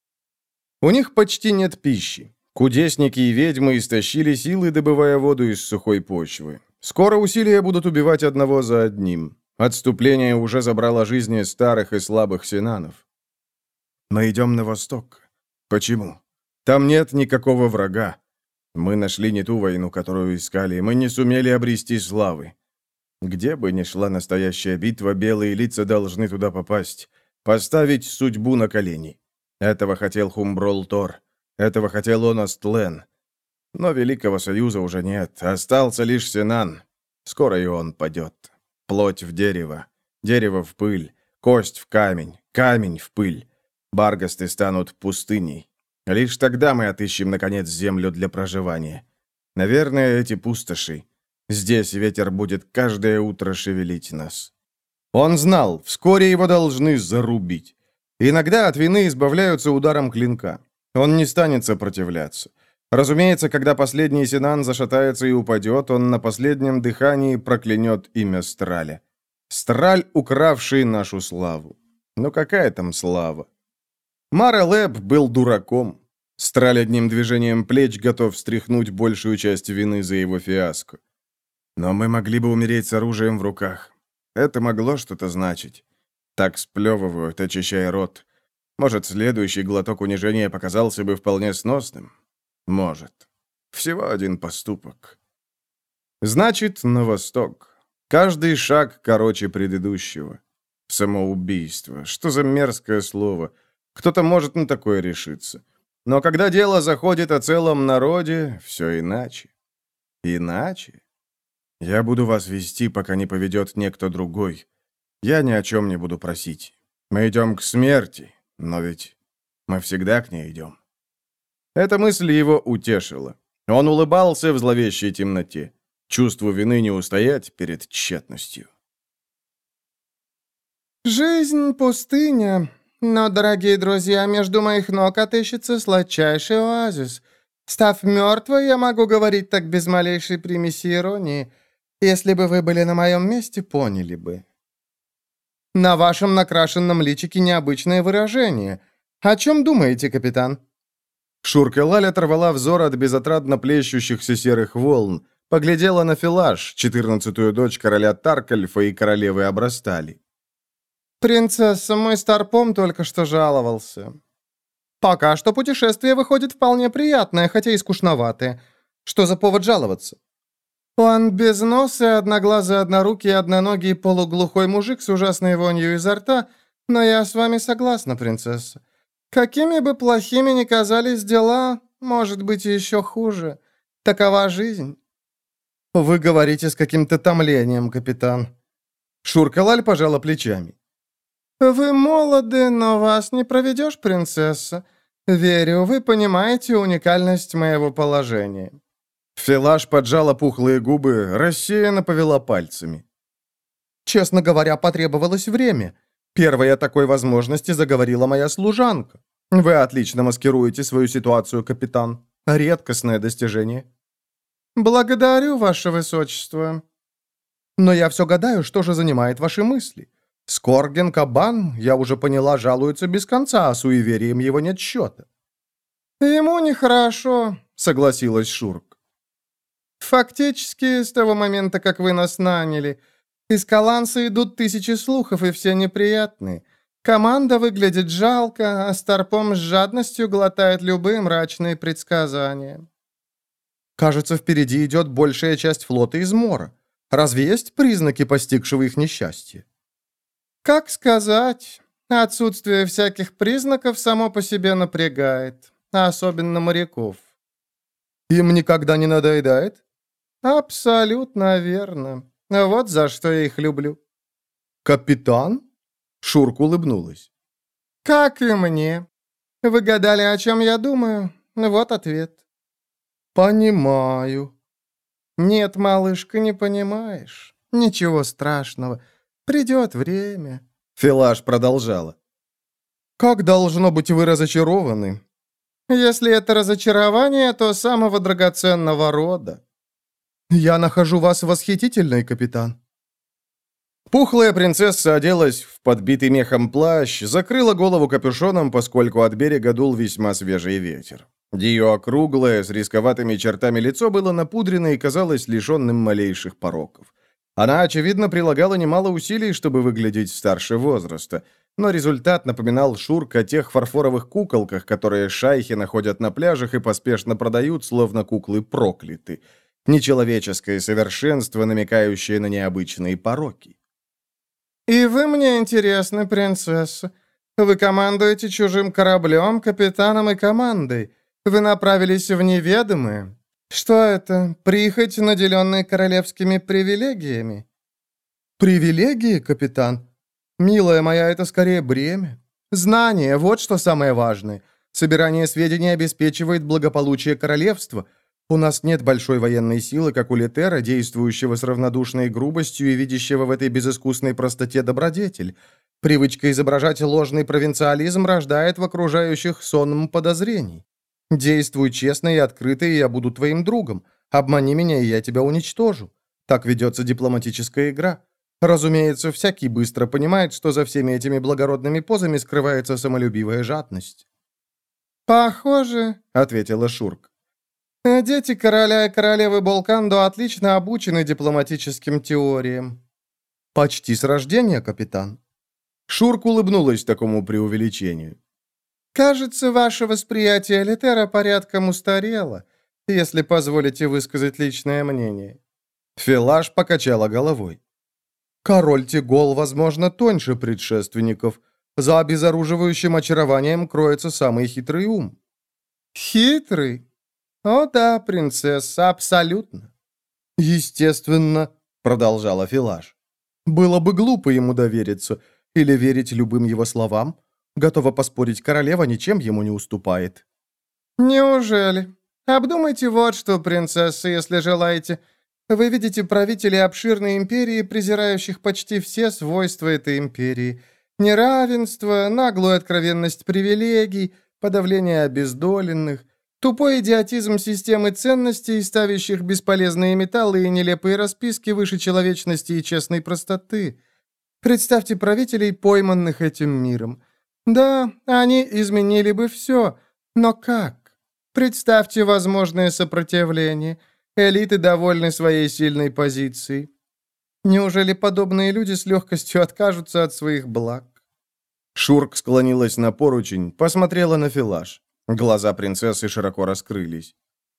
У них почти нет пищи. Кудесники и ведьмы истощили силы, добывая воду из сухой почвы. Скоро усилия будут убивать одного за одним. Отступление уже забрало жизни старых и слабых синанов. Мы идем на восток. Почему? Там нет никакого врага. Мы нашли не ту войну, которую искали. Мы не сумели обрести славы. Где бы ни шла настоящая битва, белые лица должны туда попасть. Поставить судьбу на колени. Этого хотел Хумброл Тор. Этого хотел Оннас Тлен. Но Великого Союза уже нет. Остался лишь Синан. Скоро и он падет. Плоть в дерево. Дерево в пыль. Кость в камень. Камень в пыль. Баргасты станут пустыней. Лишь тогда мы отыщем, наконец, землю для проживания. Наверное, эти пустоши. Здесь ветер будет каждое утро шевелить нас. Он знал, вскоре его должны зарубить. Иногда от вины избавляются ударом клинка. Он не станет сопротивляться. Разумеется, когда последний Синан зашатается и упадет, он на последнем дыхании проклянет имя Страля. Страль, укравший нашу славу. Но какая там слава? Марелеб был дураком. Страль одним движением плеч готов стряхнуть большую часть вины за его фиаско. Но мы могли бы умереть с оружием в руках. Это могло что-то значить. Так сплевывают, очищая рот. Может, следующий глоток унижения показался бы вполне сносным? Может. Всего один поступок. Значит, на восток. Каждый шаг короче предыдущего. Самоубийство. Что за мерзкое слово? Кто-то может на такое решиться. Но когда дело заходит о целом народе, все иначе. Иначе? Я буду вас вести, пока не поведет некто другой. Я ни о чем не буду просить. Мы идем к смерти, но ведь мы всегда к ней идем. Эта мысль его утешила. Он улыбался в зловещей темноте. Чувству вины не устоять перед тщетностью. «Жизнь — пустыня, но, дорогие друзья, между моих ног отыщется сладчайший оазис. Став мертвой, я могу говорить так без малейшей примеси иронии. Если бы вы были на моем месте, поняли бы. На вашем накрашенном личике необычное выражение. О чем думаете, капитан?» Шурка-Лаль оторвала взор от безотрадно плещущихся серых волн, поглядела на Филаш, четырнадцатую дочь короля Таркальфа и королевы Абрастали. «Принцесса, мой старпом только что жаловался. Пока что путешествие выходит вполне приятное, хотя и скучноватое. Что за повод жаловаться? Он безносый, одноглазый, однорукий, одноногий, полуглухой мужик с ужасной вонью изо рта, но я с вами согласна, принцесса. Какими бы плохими ни казались дела, может быть, и еще хуже. Такова жизнь». «Вы говорите с каким-то томлением, капитан». Шурка-Лаль пожала плечами. «Вы молоды, но вас не проведешь, принцесса. Верю, вы понимаете уникальность моего положения». Филаш поджала пухлые губы, рассеянно повела пальцами. «Честно говоря, потребовалось время. Первой о такой возможности заговорила моя служанка. Вы отлично маскируете свою ситуацию, капитан. Редкостное достижение». «Благодарю, ваше высочество». «Но я все гадаю, что же занимает ваши мысли. Скорген Кабан, я уже поняла, жалуется без конца, а суеверием его нет счета». «Ему нехорошо», — согласилась Шурк. «Фактически, с того момента, как вы нас наняли, из Каланса идут тысячи слухов, и все неприятные. Команда выглядит жалко, а Старпом с жадностью глотает любые мрачные предсказания». «Кажется, впереди идет большая часть флота из Мора. Разве есть признаки постигшего их несчастья?» «Как сказать? Отсутствие всяких признаков само по себе напрягает, особенно моряков». «Им никогда не надоедает?» «Абсолютно верно. Вот за что я их люблю». «Капитан?» Шурка улыбнулась. «Как и мне. Вы гадали, о чем я думаю? Вот ответ». «Понимаю». «Нет, малышка, не понимаешь. Ничего страшного. Придет время». Филаш продолжала. «Как, должно быть, вы разочарованы?» «Если это разочарование, то самого драгоценного рода». «Я нахожу вас восхитительной, капитан». Пухлая принцесса оделась в подбитый мехом плащ, закрыла голову капюшоном, поскольку от берега дул весьма свежий ветер. Ее округлое, с рисковатыми чертами лицо было напудрено и казалось лишенным малейших пороков. Она, очевидно, прилагала немало усилий, чтобы выглядеть старше возраста, но результат напоминал Шурк о тех фарфоровых куколках, которые шайхи находят на пляжах и поспешно продают, словно куклы прокляты. Нечеловеческое совершенство, намекающее на необычные пороки. «И вы мне интересны, принцесса. Вы командуете чужим кораблем, капитаном и командой. Вы направились в неведомое. Что это, прихоть, наделенная королевскими привилегиями?» «Привилегии, капитан? Милая моя, это скорее бремя. Знание, вот что самое важное. Собирание сведений обеспечивает благополучие королевства. У нас нет большой военной силы, как у Летера, действующего с равнодушной грубостью и видящего в этой безыскусной простоте добродетель. Привычка изображать ложный провинциализм рождает в окружающих сонм подозрений. Действуй честно и открыто, и я буду твоим другом. Обмани меня, и я тебя уничтожу. Так ведется дипломатическая игра. Разумеется, всякий быстро понимает, что за всеми этими благородными позами скрывается самолюбивая жадность». «Похоже», — ответила Шурк. «Дети короля и королевы Болкандо отлично обучены дипломатическим теориям». «Почти с рождения, капитан». Шурк улыбнулась такому преувеличению. «Кажется, ваше восприятие Летера порядком устарело, если позволите высказать личное мнение». Филаш покачала головой. «Король Тигол, возможно, тоньше предшественников. За обезоруживающим очарованием кроется самый хитрый ум». «Хитрый? О да, принцесса, абсолютно». «Естественно», — продолжала Филаш. «Было бы глупо ему довериться или верить любым его словам. Готова поспорить, королева ничем ему не уступает». «Неужели? Обдумайте вот что, принцесса, если желаете. Вы видите правителей обширной империи, презирающих почти все свойства этой империи. Неравенство, наглую откровенность привилегий, подавление обездоленных, тупой идиотизм системы ценностей, ставящих бесполезные металлы и нелепые расписки выше человечности и честной простоты. Представьте правителей, пойманных этим миром. Да, они изменили бы все, но как? Представьте возможное сопротивление. Элиты довольны своей сильной позицией. Неужели подобные люди с легкостью откажутся от своих благ?» Шурк склонилась на поручень, посмотрела на Филаш. Глаза принцессы широко раскрылись.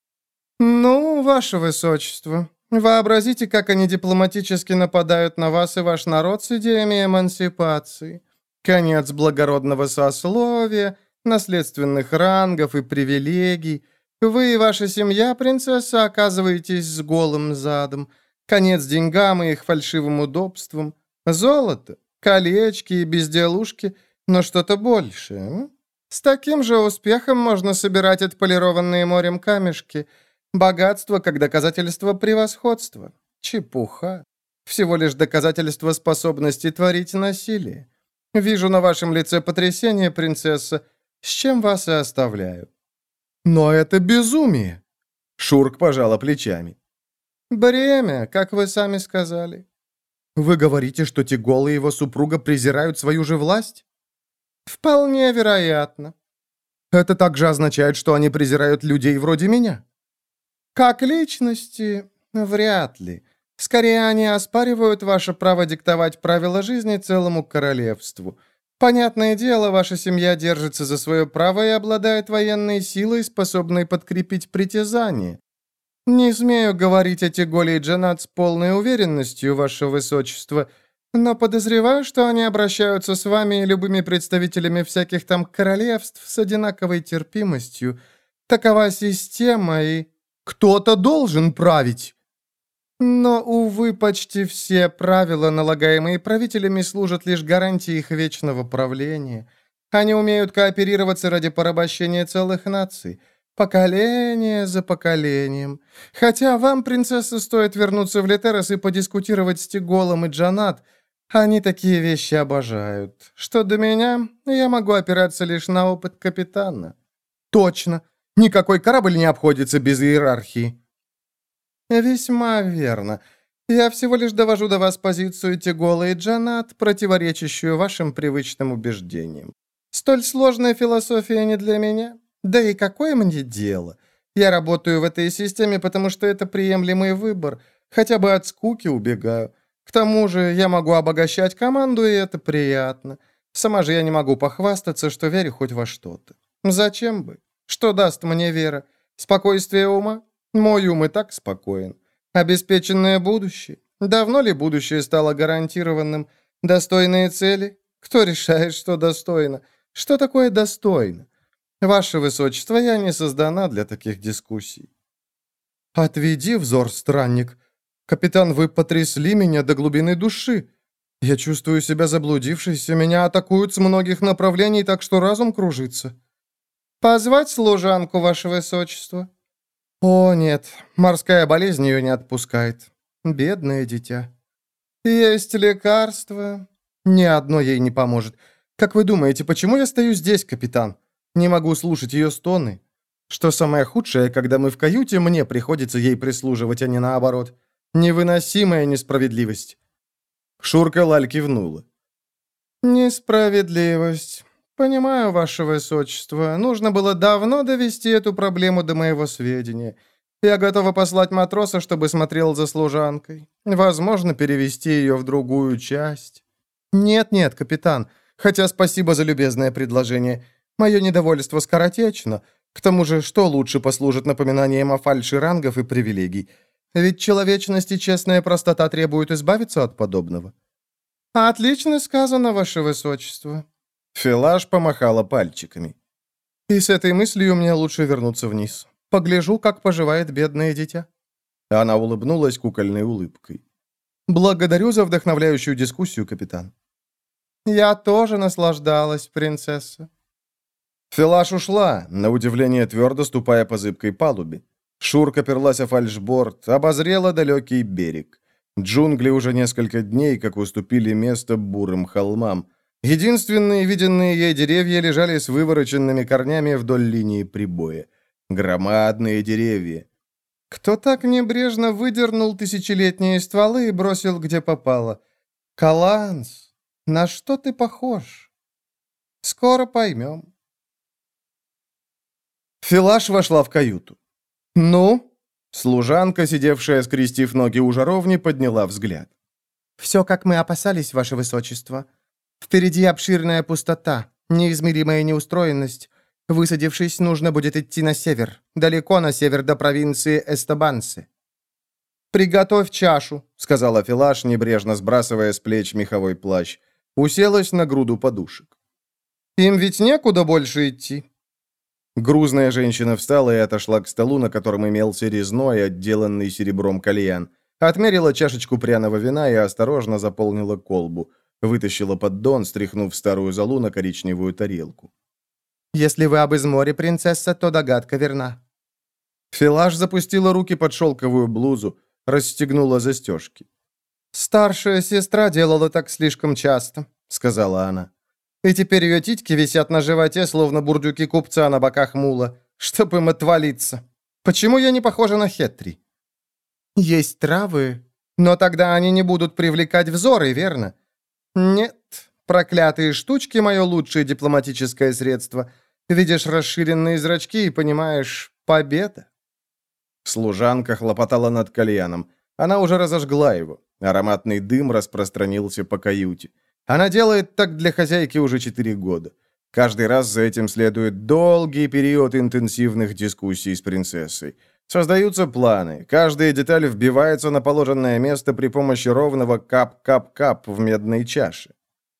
«Ну, ваше высочество, вообразите, как они дипломатически нападают на вас и ваш народ с идеями эмансипации. Конец благородного сословия, наследственных рангов и привилегий. Вы и ваша семья, принцесса, оказываетесь с голым задом. Конец деньгам и их фальшивым удобствам. Золото, колечки и безделушки, но что-то большее. М? С таким же успехом можно собирать отполированные морем камешки. Богатство как доказательство превосходства. Чепуха. Всего лишь доказательство способности творить насилие. Вижу на вашем лице потрясение, принцесса, с чем вас и оставляю». «Но это безумие!» Шурк пожала плечами. «Бремя, как вы сами сказали». «Вы говорите, что Тигол и его супруга презирают свою же власть?» «Вполне вероятно». «Это также означает, что они презирают людей вроде меня?» «Как личности? Вряд ли. Скорее, они оспаривают ваше право диктовать правила жизни целому королевству. Понятное дело, ваша семья держится за свое право и обладает военной силой, способной подкрепить притязание. Не смею говорить о Тиголе и Джанат с полной уверенностью, ваше высочество, но подозреваю, что они обращаются с вами и любыми представителями всяких там королевств с одинаковой терпимостью. Такова система, и кто-то должен править». Но, увы, почти все правила, налагаемые правителями, служат лишь гарантией их вечного правления. Они умеют кооперироваться ради порабощения целых наций. Поколение за поколением. Хотя вам, принцесса, стоит вернуться в Летерос и подискутировать с Тиголом и Джанат. Они такие вещи обожают. Что до меня, я могу опираться лишь на опыт капитана». «Точно. Никакой корабль не обходится без иерархии». «Весьма верно. Я всего лишь довожу до вас позицию Тигола и Джанат, противоречащую вашим привычным убеждениям. Столь сложная философия не для меня. Да и какое мне дело? Я работаю в этой системе, потому что это приемлемый выбор. Хотя бы от скуки убегаю. К тому же я могу обогащать команду, и это приятно. Сама же я не могу похвастаться, что верю хоть во что-то. Зачем бы? Что даст мне вера? Спокойствие ума? Мой ум и так спокоен. Обеспеченное будущее? Давно ли будущее стало гарантированным? Достойные цели? Кто решает, что достойно? Что такое достойно? Ваше Высочество, я не создана для таких дискуссий». «Отведи взор, странник. Капитан, вы потрясли меня до глубины души. Я чувствую себя заблудившейся, меня атакуют с многих направлений, так что разум кружится». «Позвать служанку, Ваше Высочество?» «О, нет, морская болезнь ее не отпускает. Бедное дитя». «Есть лекарства?» «Ни одно ей не поможет. Как вы думаете, почему я стою здесь, капитан? Не могу слушать ее стоны. Что самое худшее, когда мы в каюте, мне приходится ей прислуживать, а не наоборот. Невыносимая несправедливость». Шурка Лаль кивнула. «Несправедливость. Понимаю, Ваше Высочество. Нужно было давно довести эту проблему до моего сведения. Я готова послать матроса, чтобы смотрел за служанкой. Возможно, перевести ее в другую часть. Нет-нет, капитан, хотя спасибо за любезное предложение. Мое недовольство скоротечно. К тому же, что лучше послужит напоминанием о фальши рангов и привилегий? Ведь человечность и честная простота требуют избавиться от подобного. Отлично сказано, ваше высочество. Филаш помахала пальчиками. И с этой мыслью мне лучше вернуться вниз. Погляжу, как поживает бедное дитя. Она улыбнулась кукольной улыбкой. Благодарю за вдохновляющую дискуссию, капитан. Я тоже наслаждалась, принцесса. Филаш ушла, на удивление твердо ступая по зыбкой палубе. Шурка перлась о фальшборд, обозрела далекий берег. Джунгли уже несколько дней, как уступили место бурым холмам. Единственные виденные ей деревья лежали с вывороченными корнями вдоль линии прибоя. Громадные деревья. Кто так небрежно выдернул тысячелетние стволы и бросил, где попало? Каланс, на что ты похож? Скоро поймем. Филаш вошла в каюту. Ну? Служанка, сидевшая, скрестив ноги у жаровни, подняла взгляд. «Все, как мы опасались, ваше высочество. Впереди обширная пустота, неизмеримая неустроенность. Высадившись, нужно будет идти на север, далеко на север до провинции Эстабансы». «Приготовь чашу», — сказала Филаш, небрежно сбрасывая с плеч меховой плащ. Уселась на груду подушек. «Им ведь некуда больше идти». Грузная женщина встала и отошла к столу, на котором имелся резной, отделанный серебром кальян. Отмерила чашечку пряного вина и осторожно заполнила колбу. Вытащила поддон, стряхнув старую золу на коричневую тарелку. «Если вы об изморе, принцесса, то догадка верна». Филаш запустила руки под шелковую блузу, расстегнула застежки. «Старшая сестра делала так слишком часто», — сказала она. «И теперь ее титьки висят на животе, словно бурдюки купца на боках мула, чтоб им отвалиться. Почему я не похожа на Хеттри?» «Есть травы, но тогда они не будут привлекать взоры, верно?» «Нет, проклятые штучки — мое лучшее дипломатическое средство. Видишь расширенные зрачки и понимаешь — победа». Служанка хлопотала над кальяном. Она уже разожгла его. Ароматный дым распространился по каюте. Она делает так для хозяйки уже четыре года. Каждый раз за этим следует долгий период интенсивных дискуссий с принцессой. Создаются планы. Каждая деталь вбивается на положенное место при помощи ровного кап-кап-кап в медной чаше.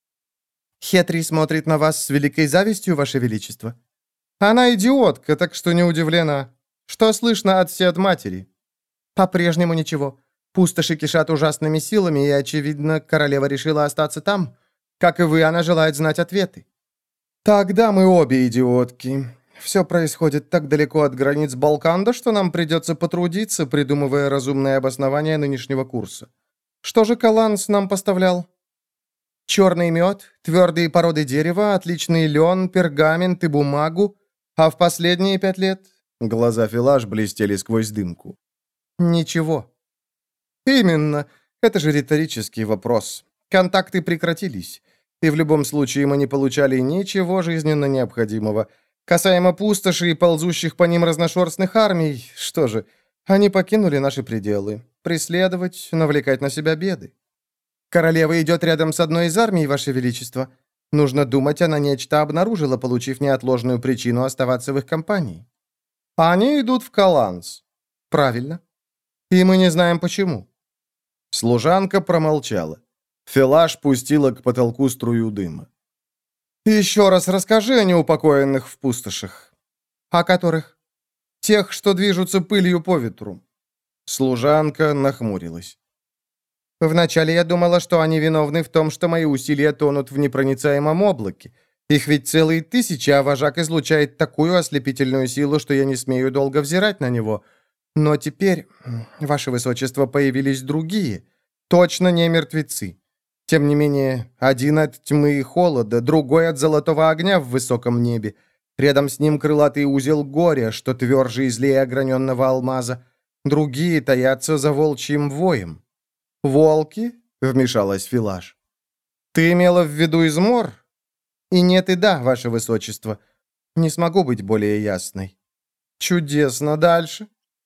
«Хетри смотрит на вас с великой завистью, ваше величество». «Она идиотка, так что не удивлена. Что слышно от сед матери?» «По-прежнему ничего. Пустоши кишат ужасными силами, и, очевидно, королева решила остаться там. Как и вы, она желает знать ответы». «Тогда мы обе идиотки. Все происходит так далеко от границ Балканда, что нам придется потрудиться, придумывая разумное обоснование нынешнего курса. Что же Каланс нам поставлял?» «Черный мед, твердые породы дерева, отличный лен, пергамент и бумагу. А в последние пять лет...» Глаза Филаш блестели сквозь дымку. «Ничего». «Именно. Это же риторический вопрос. Контакты прекратились. И в любом случае мы не получали ничего жизненно необходимого. Касаемо пустоши и ползущих по ним разношерстных армий, что же, они покинули наши пределы. Преследовать, навлекать на себя беды. Королева идет рядом с одной из армий, ваше величество. Нужно думать, она нечто обнаружила, получив неотложную причину оставаться в их компании. Они идут в Каланс. Правильно. И мы не знаем почему». Служанка промолчала. Филаш пустила к потолку струю дыма. «Еще раз расскажи о неупокоенных в пустошах». «О которых?» «Тех, что движутся пылью по ветру». Служанка нахмурилась. «Вначале я думала, что они виновны в том, что мои усилия тонут в непроницаемом облаке. Их ведь целые тысячи, а вожак излучает такую ослепительную силу, что я не смею долго взирать на него. Но теперь, ваше высочество, появились другие, точно не мертвецы. Тем не менее, один от тьмы и холода, другой от золотого огня в высоком небе. Рядом с ним крылатый узел горя, что тверже и злее ограненного алмаза. Другие таятся за волчьим воем». «Волки?» — вмешалась Филаш. «Ты имела в виду измор?» «И нет, и да, ваше высочество. Не смогу быть более ясной». «Чудесно. Дальше?»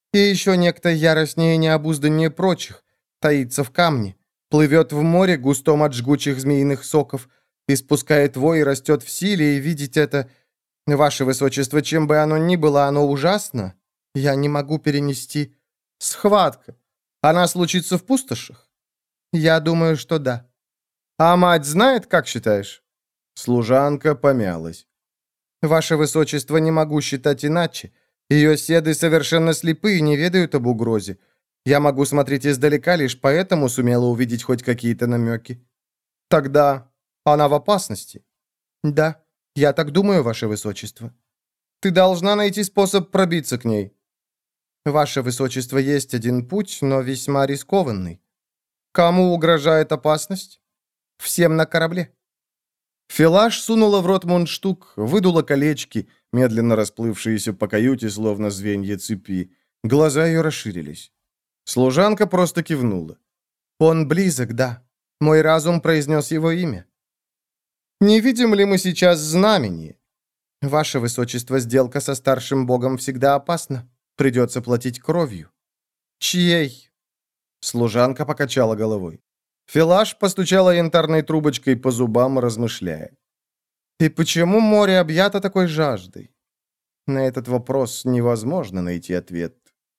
И еще некто яростнее и необузданнее прочих, таится в камне, плывет в море густом от жгучих змеиных соков, испускает вой и растет в силе, и видеть это, ваше высочество, чем бы оно ни было, оно ужасно. Я не могу перенести. Схватка. Она случится в пустошах? Я думаю, что да. А мать знает, как считаешь? Служанка помялась. Ваше высочество, не могу считать иначе. Ее седы совершенно слепы и не ведают об угрозе. Я могу смотреть издалека, лишь поэтому сумела увидеть хоть какие-то намеки. Тогда она в опасности. Да, я так думаю, ваше высочество. Ты должна найти способ пробиться к ней. Ваше высочество, есть один путь, но весьма рискованный. Кому угрожает опасность? Всем на корабле. Филаш сунула в рот мундштук, выдула колечки, медленно расплывшиеся по каюте, словно звенья цепи. Глаза ее расширились. Служанка просто кивнула. Он близок, да. Мой разум произнес его имя. Не видим ли мы сейчас знамение? Ваше высочество, сделка со старшим богом всегда опасна. Придется платить кровью. Чьей? Служанка покачала головой. Филаш постучала янтарной трубочкой по зубам, размышляя. И почему море объято такой жаждой? На этот вопрос невозможно найти ответ.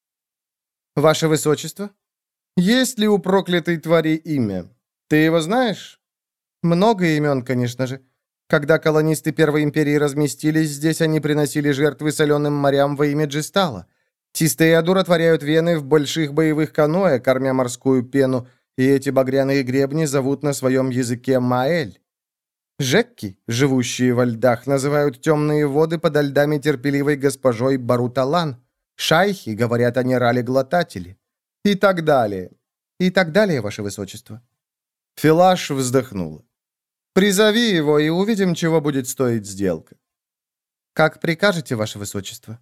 Ваше высочество, есть ли у проклятой твари имя? Ты его знаешь? Много имен, конечно же. Когда колонисты Первой империи разместились здесь, они приносили жертвы соленым морям во имя Джистала. Тистые одуротворяют вены в больших боевых каноэ, кормя морскую пену, и эти багряные гребни зовут на своем языке Маэль. Жекки, живущие во льдах, называют темные воды подо льдами терпеливой госпожой Баруталан. Шайхи, говорят, они рали-глотатели. И так далее. И так далее, ваше высочество. Филаш вздохнула. Призови его, и увидим, чего будет стоить сделка. Как прикажете, ваше высочество.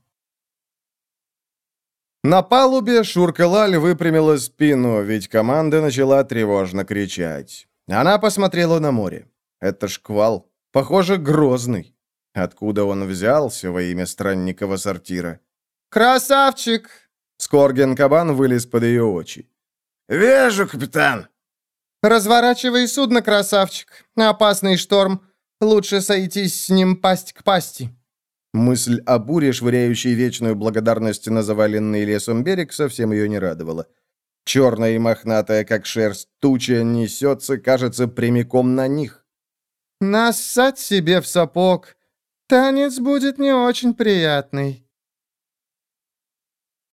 На палубе Шурка-Лаль выпрямила спину, ведь команда начала тревожно кричать. Она посмотрела на море. Это шквал. Похоже, грозный. Откуда он взялся во имя странникова сортира? «Красавчик!» Скорген-кабан вылез под ее очи. «Вижу, капитан!» «Разворачивай судно, красавчик. Опасный шторм. Лучше сойтись с ним пасть к пасти». Мысль о буре, швыряющей вечную благодарность на заваленный лесом берег, совсем ее не радовала. Черная и мохнатая, как шерсть, туча несется, кажется, прямиком на них. «Нассать себе в сапог. Танец будет не очень приятный».